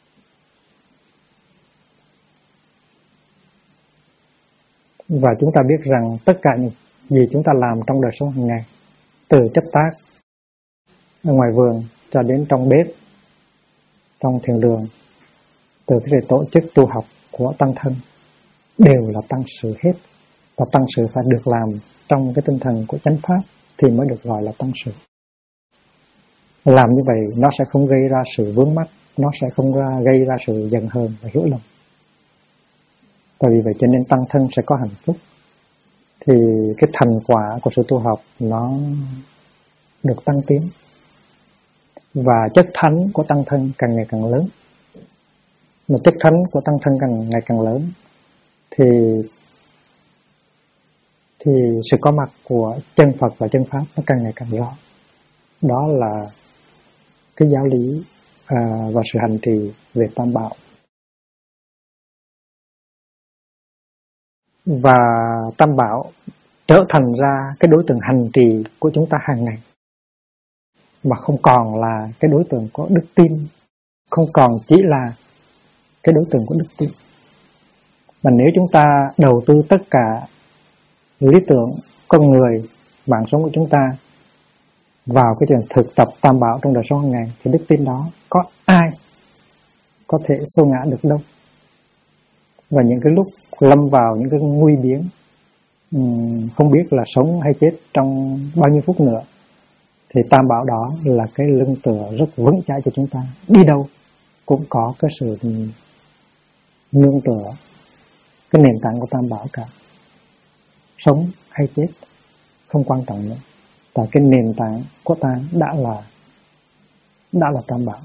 Và chúng ta biết rằng tất cả những gì chúng ta làm trong đời sống hàng ngày, từ chấp tác ở ngoài vườn cho đến trong bếp, trong thiền đường, từ cái tổ chức tu học của tăng thân, đều là tăng sự hết. Và tăng sự phải được làm trong cái tinh thần của chánh pháp thì mới được gọi là tăng sự. Làm như vậy nó sẽ không gây ra sự vướng mắc, nó sẽ không gây ra sự giận hờn và hiểu lầm. Và vì vậy cho nên tăng thân sẽ có hạnh phúc. Thì cái thành quả của sự tu học nó được tăng tiến. Và chất thánh của tăng thân càng ngày càng lớn. Mà chất thánh của tăng thân càng ngày càng lớn thì sự có mặt của chân Phật và chân Pháp nó càng ngày càng rõ. Đó là cái giáo lý và sự hành trì về tam bảo. Và tam bảo trở thành ra cái đối tượng hành trì của chúng ta hàng ngày, mà không còn là cái đối tượng có đức tin, không còn chỉ là cái đối tượng của đức tin. Mà nếu chúng ta đầu tư tất cả lý tưởng con người, mạng sống của chúng ta vào cái chuyện thực tập tam bảo trong đời sống hàng ngày, thì đức tin đó có ai có thể xô ngã được đâu. Và những cái lúc lâm vào những cái nguy biến, không biết là sống hay chết trong bao nhiêu phút nữa, thì tam bảo đó là cái lưng tựa rất vững chãi cho chúng ta. Đi đâu cũng có cái sự nương tựa, cái nền tảng của tam bảo cả. Sống hay chết không quan trọng nữa, tại cái nền tảng của ta đã là tam bảo.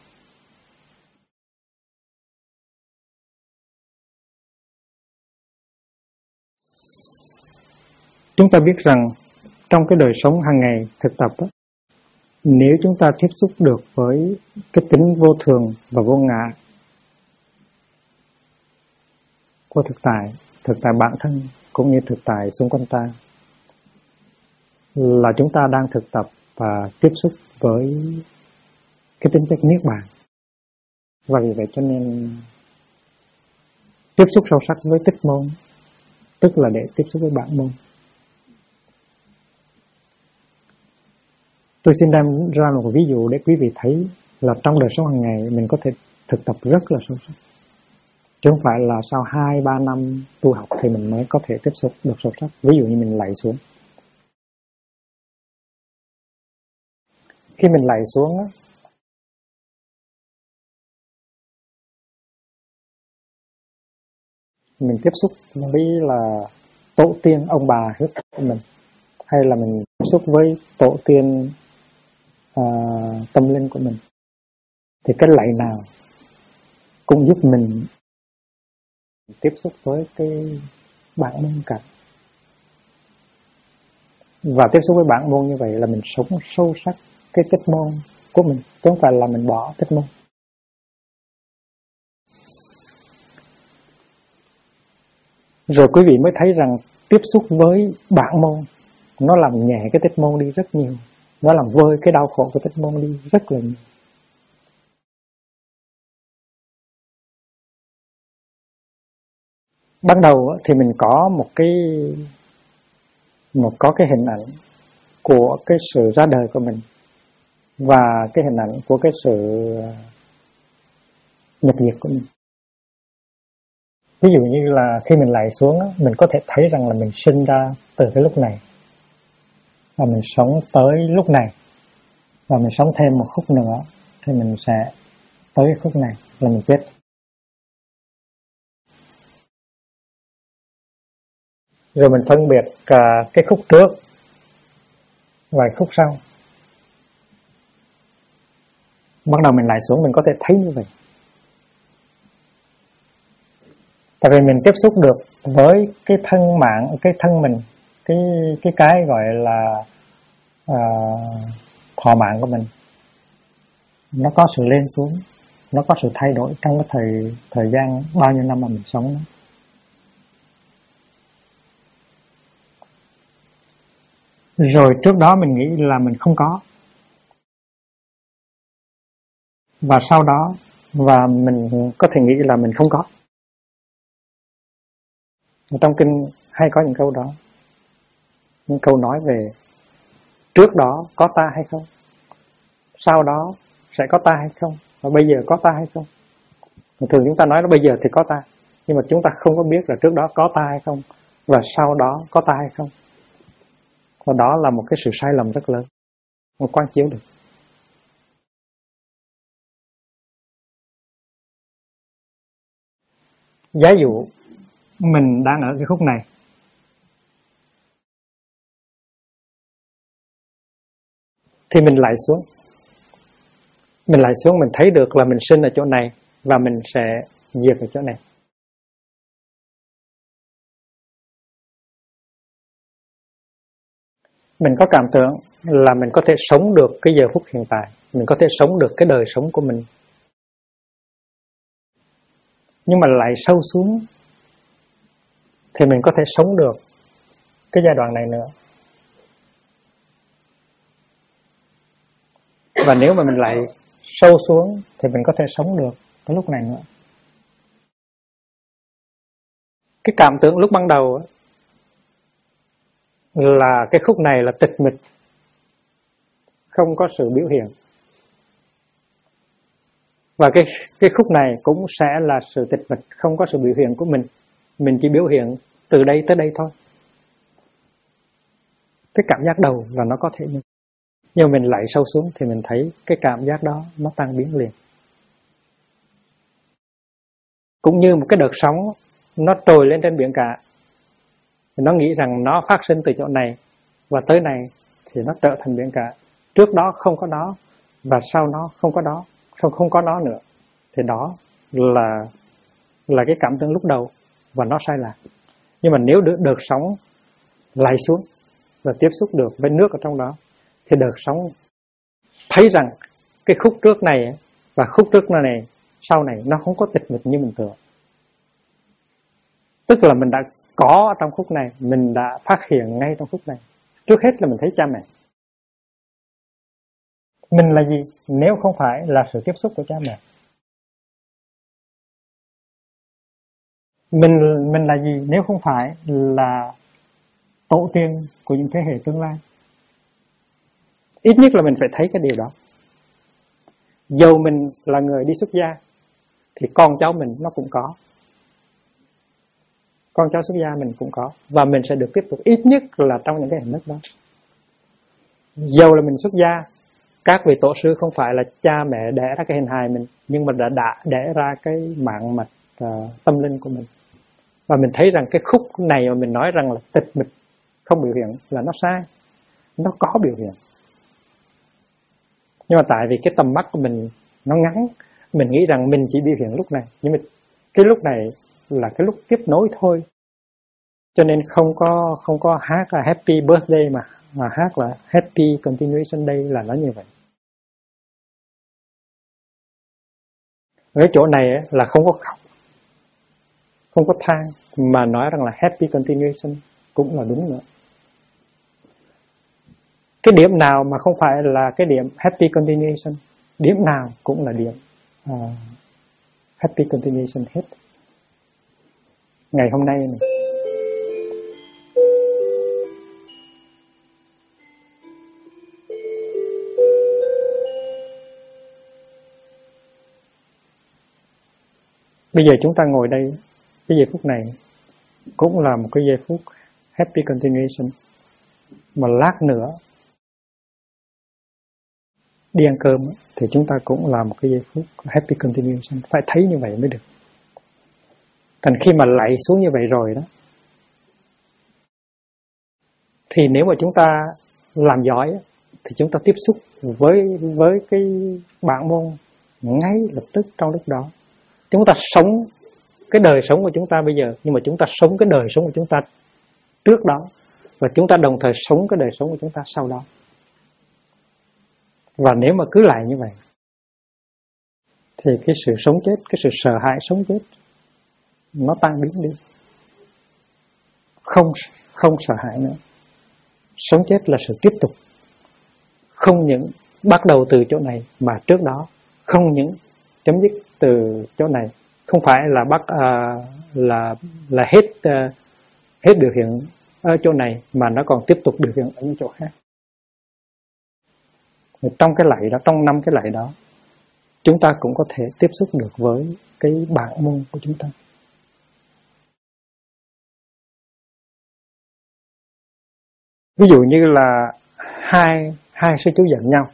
Chúng ta biết rằng trong cái đời sống hàng ngày thực tập đó, nếu chúng ta tiếp xúc được với cái tính vô thường và vô ngã của thực tại bản thân cũng như thực tại xung quanh ta, là chúng ta đang thực tập và tiếp xúc với cái tính chất niết bàn. Và vì vậy cho nên tiếp xúc sâu sắc với tích môn, tức là để tiếp xúc với bản môn. Tôi xin đem ra một ví dụ để quý vị thấy là trong đời sống hàng ngày mình có thể thực tập rất là sâu sắc. Chứ không phải là sau 2-3 năm tu học thì mình mới có thể tiếp xúc được sâu sắc. Ví dụ như mình lạy xuống. Khi mình lạy xuống á, mình tiếp xúc với là tổ tiên ông bà huyết thống của mình, hay là mình tiếp xúc với tổ tiên tâm linh của mình, thì cái lạy nào cũng giúp mình tiếp xúc với cái bản môn cả. Và tiếp xúc với bản môn như vậy là mình sống sâu sắc cái tích môn của mình, chứ không phải là mình bỏ tích môn. Rồi quý vị mới thấy rằng tiếp xúc với bản môn nó làm nhẹ cái tích môn đi rất nhiều, nó làm vơi cái đau khổ của tích môn đi rất là nhiều. Ban đầu thì mình có có cái hình ảnh của cái sự ra đời của mình và cái hình ảnh của cái sự nhập diệt của mình. Ví dụ như là khi mình lạy xuống, mình có thể thấy rằng là mình sinh ra từ cái lúc này, và mình sống tới lúc này, và mình sống thêm một khúc nữa thì mình sẽ tới cái khúc này là mình chết. Rồi mình phân biệt cái khúc trước và khúc sau. Bắt đầu mình lại xuống mình có thể thấy như vậy. Tại vì mình tiếp xúc được với cái thân mạng, cái thân mình, cái gọi là thọ mạng của mình, nó có sự lên xuống, nó có sự thay đổi trong cái thời gian bao nhiêu năm mà mình sống đó. Rồi trước đó mình nghĩ là mình không có, và sau đó, và mình có thể nghĩ là mình không có. Trong kinh hay có những câu đó, những câu nói về trước đó có ta hay không, sau đó sẽ có ta hay không, và bây giờ có ta hay không. Thường chúng ta nói là bây giờ thì có ta, nhưng mà chúng ta không có biết là trước đó có ta hay không, và sau đó có ta hay không. Và đó là một cái sự sai lầm rất lớn, không quán chiếu được. Giả dụ mình đang ở cái khúc này, thì mình lại xuống. Mình lại xuống, mình thấy được là mình sinh ở chỗ này và mình sẽ diệt ở chỗ này. Mình có cảm tưởng là mình có thể sống được cái giờ phút hiện tại, mình có thể sống được cái đời sống của mình. Nhưng mà lại sâu xuống thì mình có thể sống được cái giai đoạn này nữa. Và nếu mà mình lại sâu xuống thì mình có thể sống được cái lúc này nữa. Cái cảm tưởng lúc ban đầu là cái khúc này là tịch mịch, không có sự biểu hiện. Và cái khúc này cũng sẽ là sự tịch mịch, không có sự biểu hiện của mình. Mình chỉ biểu hiện từ đây tới đây thôi. Cái cảm giác đầu là nó có thể như. Nhưng mình lại sâu xuống thì mình thấy cái cảm giác đó nó tan biến liền. Cũng như một cái đợt sóng nó trồi lên trên biển cả. Nó nghĩ rằng nó phát sinh từ chỗ này và tới này thì nó trở thành biển cả. Trước đó không có đó và sau nó không có đó, không có nó nữa. Thì đó là cái cảm tưởng lúc đầu và nó sai lạc. Nhưng mà nếu đợt sóng lại xuống và tiếp xúc được với nước ở trong đó thì đợt sóng thấy rằng cái khúc trước này và khúc trước này sau này nó không có tịch mịch như mình tưởng. Tức là mình đã có ở trong khúc này, mình đã phát hiện ngay trong khúc này. Trước hết là mình thấy cha mẹ. Mình là gì nếu không phải là sự tiếp xúc của cha mẹ? Mình là gì nếu không phải là tổ tiên của những thế hệ tương lai? Ít nhất là mình phải thấy cái điều đó. Dầu mình là người đi xuất gia thì con cháu mình nó cũng có. Con cháu xuất gia mình cũng có. Và mình sẽ được tiếp tục ít nhất là trong những cái hình thức đó. Dầu là mình xuất gia, các vị tổ sư không phải là cha mẹ đẻ ra cái hình hài mình, nhưng mà đã đẻ ra cái mạng mạch tâm linh của mình. Và mình thấy rằng cái khúc này mà mình nói rằng là tịch mịch không biểu hiện là nó sai. Nó có biểu hiện. Nhưng mà tại vì cái tầm mắt của mình nó ngắn, mình nghĩ rằng mình chỉ biểu hiện lúc này. Nhưng mà cái lúc này là cái lúc tiếp nối thôi. Cho nên không có hát là Happy Birthday mà hát là Happy Continuation Day là nó như vậy. Ở chỗ này là không có khóc, không có than, mà nói rằng là Happy Continuation cũng là đúng nữa. Cái điểm nào mà không phải là cái điểm Happy Continuation? Điểm nào cũng là điểm Happy Continuation hết. Ngày hôm nay này, bây giờ chúng ta ngồi đây, cái giây phút này cũng là một cái giây phút Happy Continuation. Mà lát nữa đi ăn cơm thì chúng ta cũng là một cái giây phút Happy Continuation. Phải thấy như vậy mới được. Thành khi mà lạy xuống như vậy rồi đó, thì nếu mà chúng ta làm giỏi thì chúng ta tiếp xúc với cái bản môn ngay lập tức trong lúc đó. Chúng ta sống cái đời sống của chúng ta bây giờ, nhưng mà chúng ta sống cái đời sống của chúng ta trước đó, và chúng ta đồng thời sống cái đời sống của chúng ta sau đó. Và nếu mà cứ lại như vậy thì cái sự sống chết, cái sự sợ hãi sống chết nó tan biến đi. Không sợ hãi nữa. Sống chết là sự tiếp tục. Không những bắt đầu từ chỗ này mà trước đó không những chấm dứt từ chỗ này, không phải là bắt là hết biểu hiện ở chỗ này, mà nó còn tiếp tục biểu hiện ở những chỗ khác. Trong cái lạy đó, trong 5 cái lạy đó, chúng ta cũng có thể tiếp xúc được với cái bản môn của chúng ta. Ví dụ như là hai sư chú giận nhau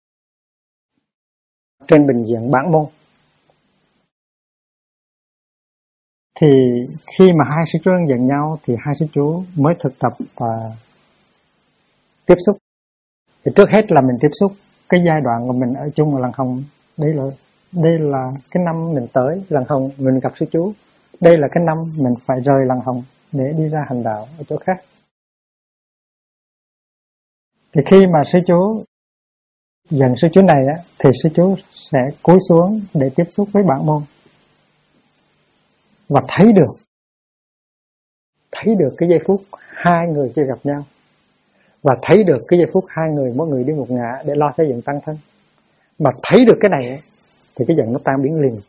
trên bình diện bản môn, thì khi mà hai sư chú giận nhau thì hai sư chú mới thực tập và tiếp xúc. Thì trước hết là mình tiếp xúc cái giai đoạn của mình ở chung ở Lăng Hồng. Đây là cái năm mình tới Lăng Hồng, mình gặp sư chú. Đây là cái năm mình phải rời Lăng Hồng để đi ra hành đạo ở chỗ khác. Thì khi mà sư chú giận sư chú này á, thì sư chú sẽ cúi xuống để tiếp xúc với bản môn và thấy được cái giây phút hai người chưa gặp nhau, và thấy được cái giây phút hai người mỗi người đi một ngã để lo xây dựng tăng thân. Mà thấy được cái này thì cái giận nó tan biến liền.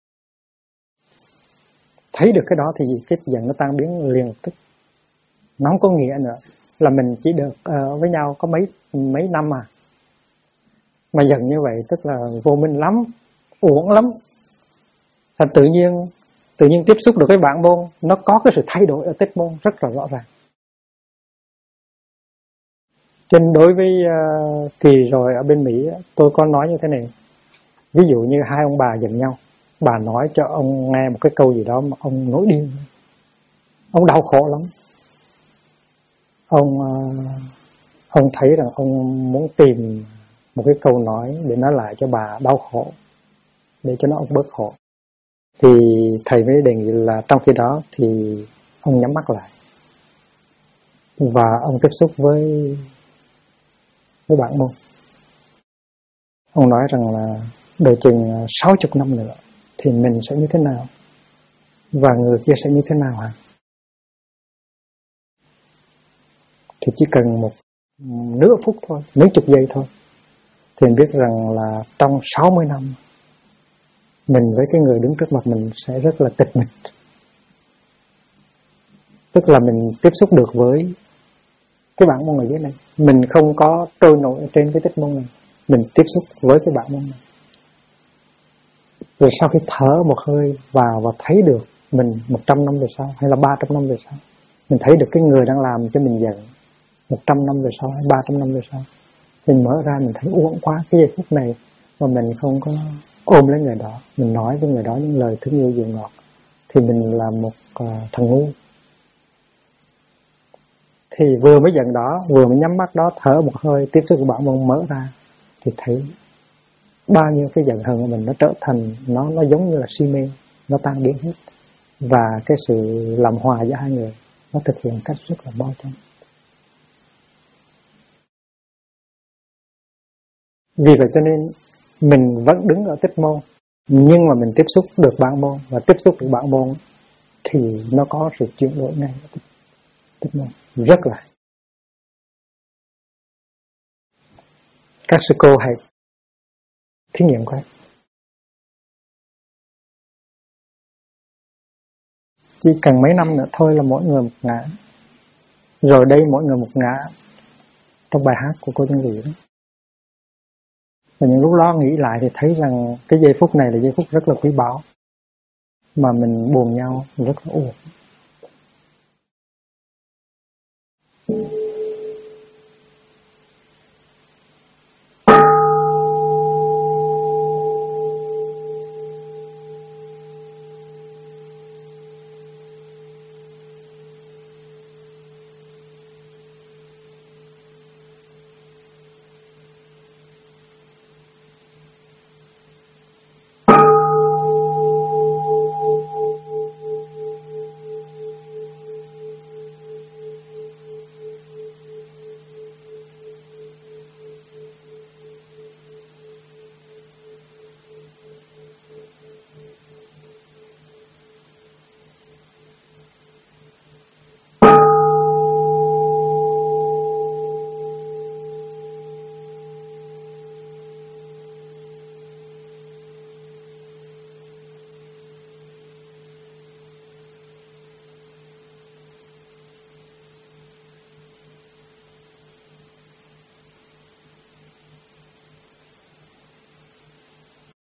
Thấy được cái đó thì cái giận nó tan biến liền tức. Nó không có nghĩa nữa là mình chỉ được với nhau có mấy năm mà giận như vậy tức là vô minh lắm, uổng lắm. Thành tự nhiên tiếp xúc được cái bản môn, nó có cái sự thay đổi ở tích môn rất là rõ ràng. Trên đối với kỳ rồi ở bên Mỹ, tôi có nói như thế này. Ví dụ như hai ông bà giận nhau, bà nói cho ông nghe một cái câu gì đó mà ông nổi điên, ông đau khổ lắm. Ông thấy rằng ông muốn tìm một cái câu nói để nói lại cho bà đau khổ, để cho nó ông bớt khổ. Thì thầy mới đề nghị là trong khi đó thì ông nhắm mắt lại và ông tiếp xúc với bản môn. Ông nói rằng là đợi chừng 60 năm nữa thì mình sẽ như thế nào và người kia sẽ như thế nào hả? Thì chỉ cần một nửa phút thôi, mấy chục giây thôi, thì mình biết rằng là trong 60 năm mình với cái người đứng trước mặt mình sẽ rất là tịch mịch. Tức là mình tiếp xúc được với cái bản môn ở dưới này. Mình không có trôi nổi trên cái tích môn này, mình tiếp xúc với cái bản môn này. Rồi sau khi thở một hơi vào và thấy được mình 100 năm về sau hay là 300 năm về sau, mình thấy được cái người đang làm cho mình giận 100 năm về sau hay 300 năm về sau, mình mở ra mình thấy uổng quá cái giây phút này mà mình không có ôm lấy người đó, mình nói với người đó những lời thương yêu dịu ngọt, thì mình là một thằng ngu. Thì vừa mới giận đó, vừa mới nhắm mắt đó, thở một hơi, tiếp xúc của bản môn mở ra, thì thấy bao nhiêu cái giận hờn của mình nó trở thành, nó giống như là si mê, nó tan biến hết. Và cái sự làm hòa giữa hai người nó thực hiện cách rất là bao chân. Vì vậy cho nên mình vẫn đứng ở tích môn, nhưng mà mình tiếp xúc được bản môn, và tiếp xúc được bản môn thì nó có sự chuyển đổi ngay ở tích môn rất là. Các sư cô hãy thí nghiệm coi. Chỉ cần mấy năm nữa thôi là mỗi người một ngã. Rồi đây mỗi người một ngã trong bài hát của cô Chân Lý đó. Và những lúc đó nghĩ lại thì thấy rằng cái giây phút này là giây phút rất là quý báu, mà mình buồn nhau rất là uổng.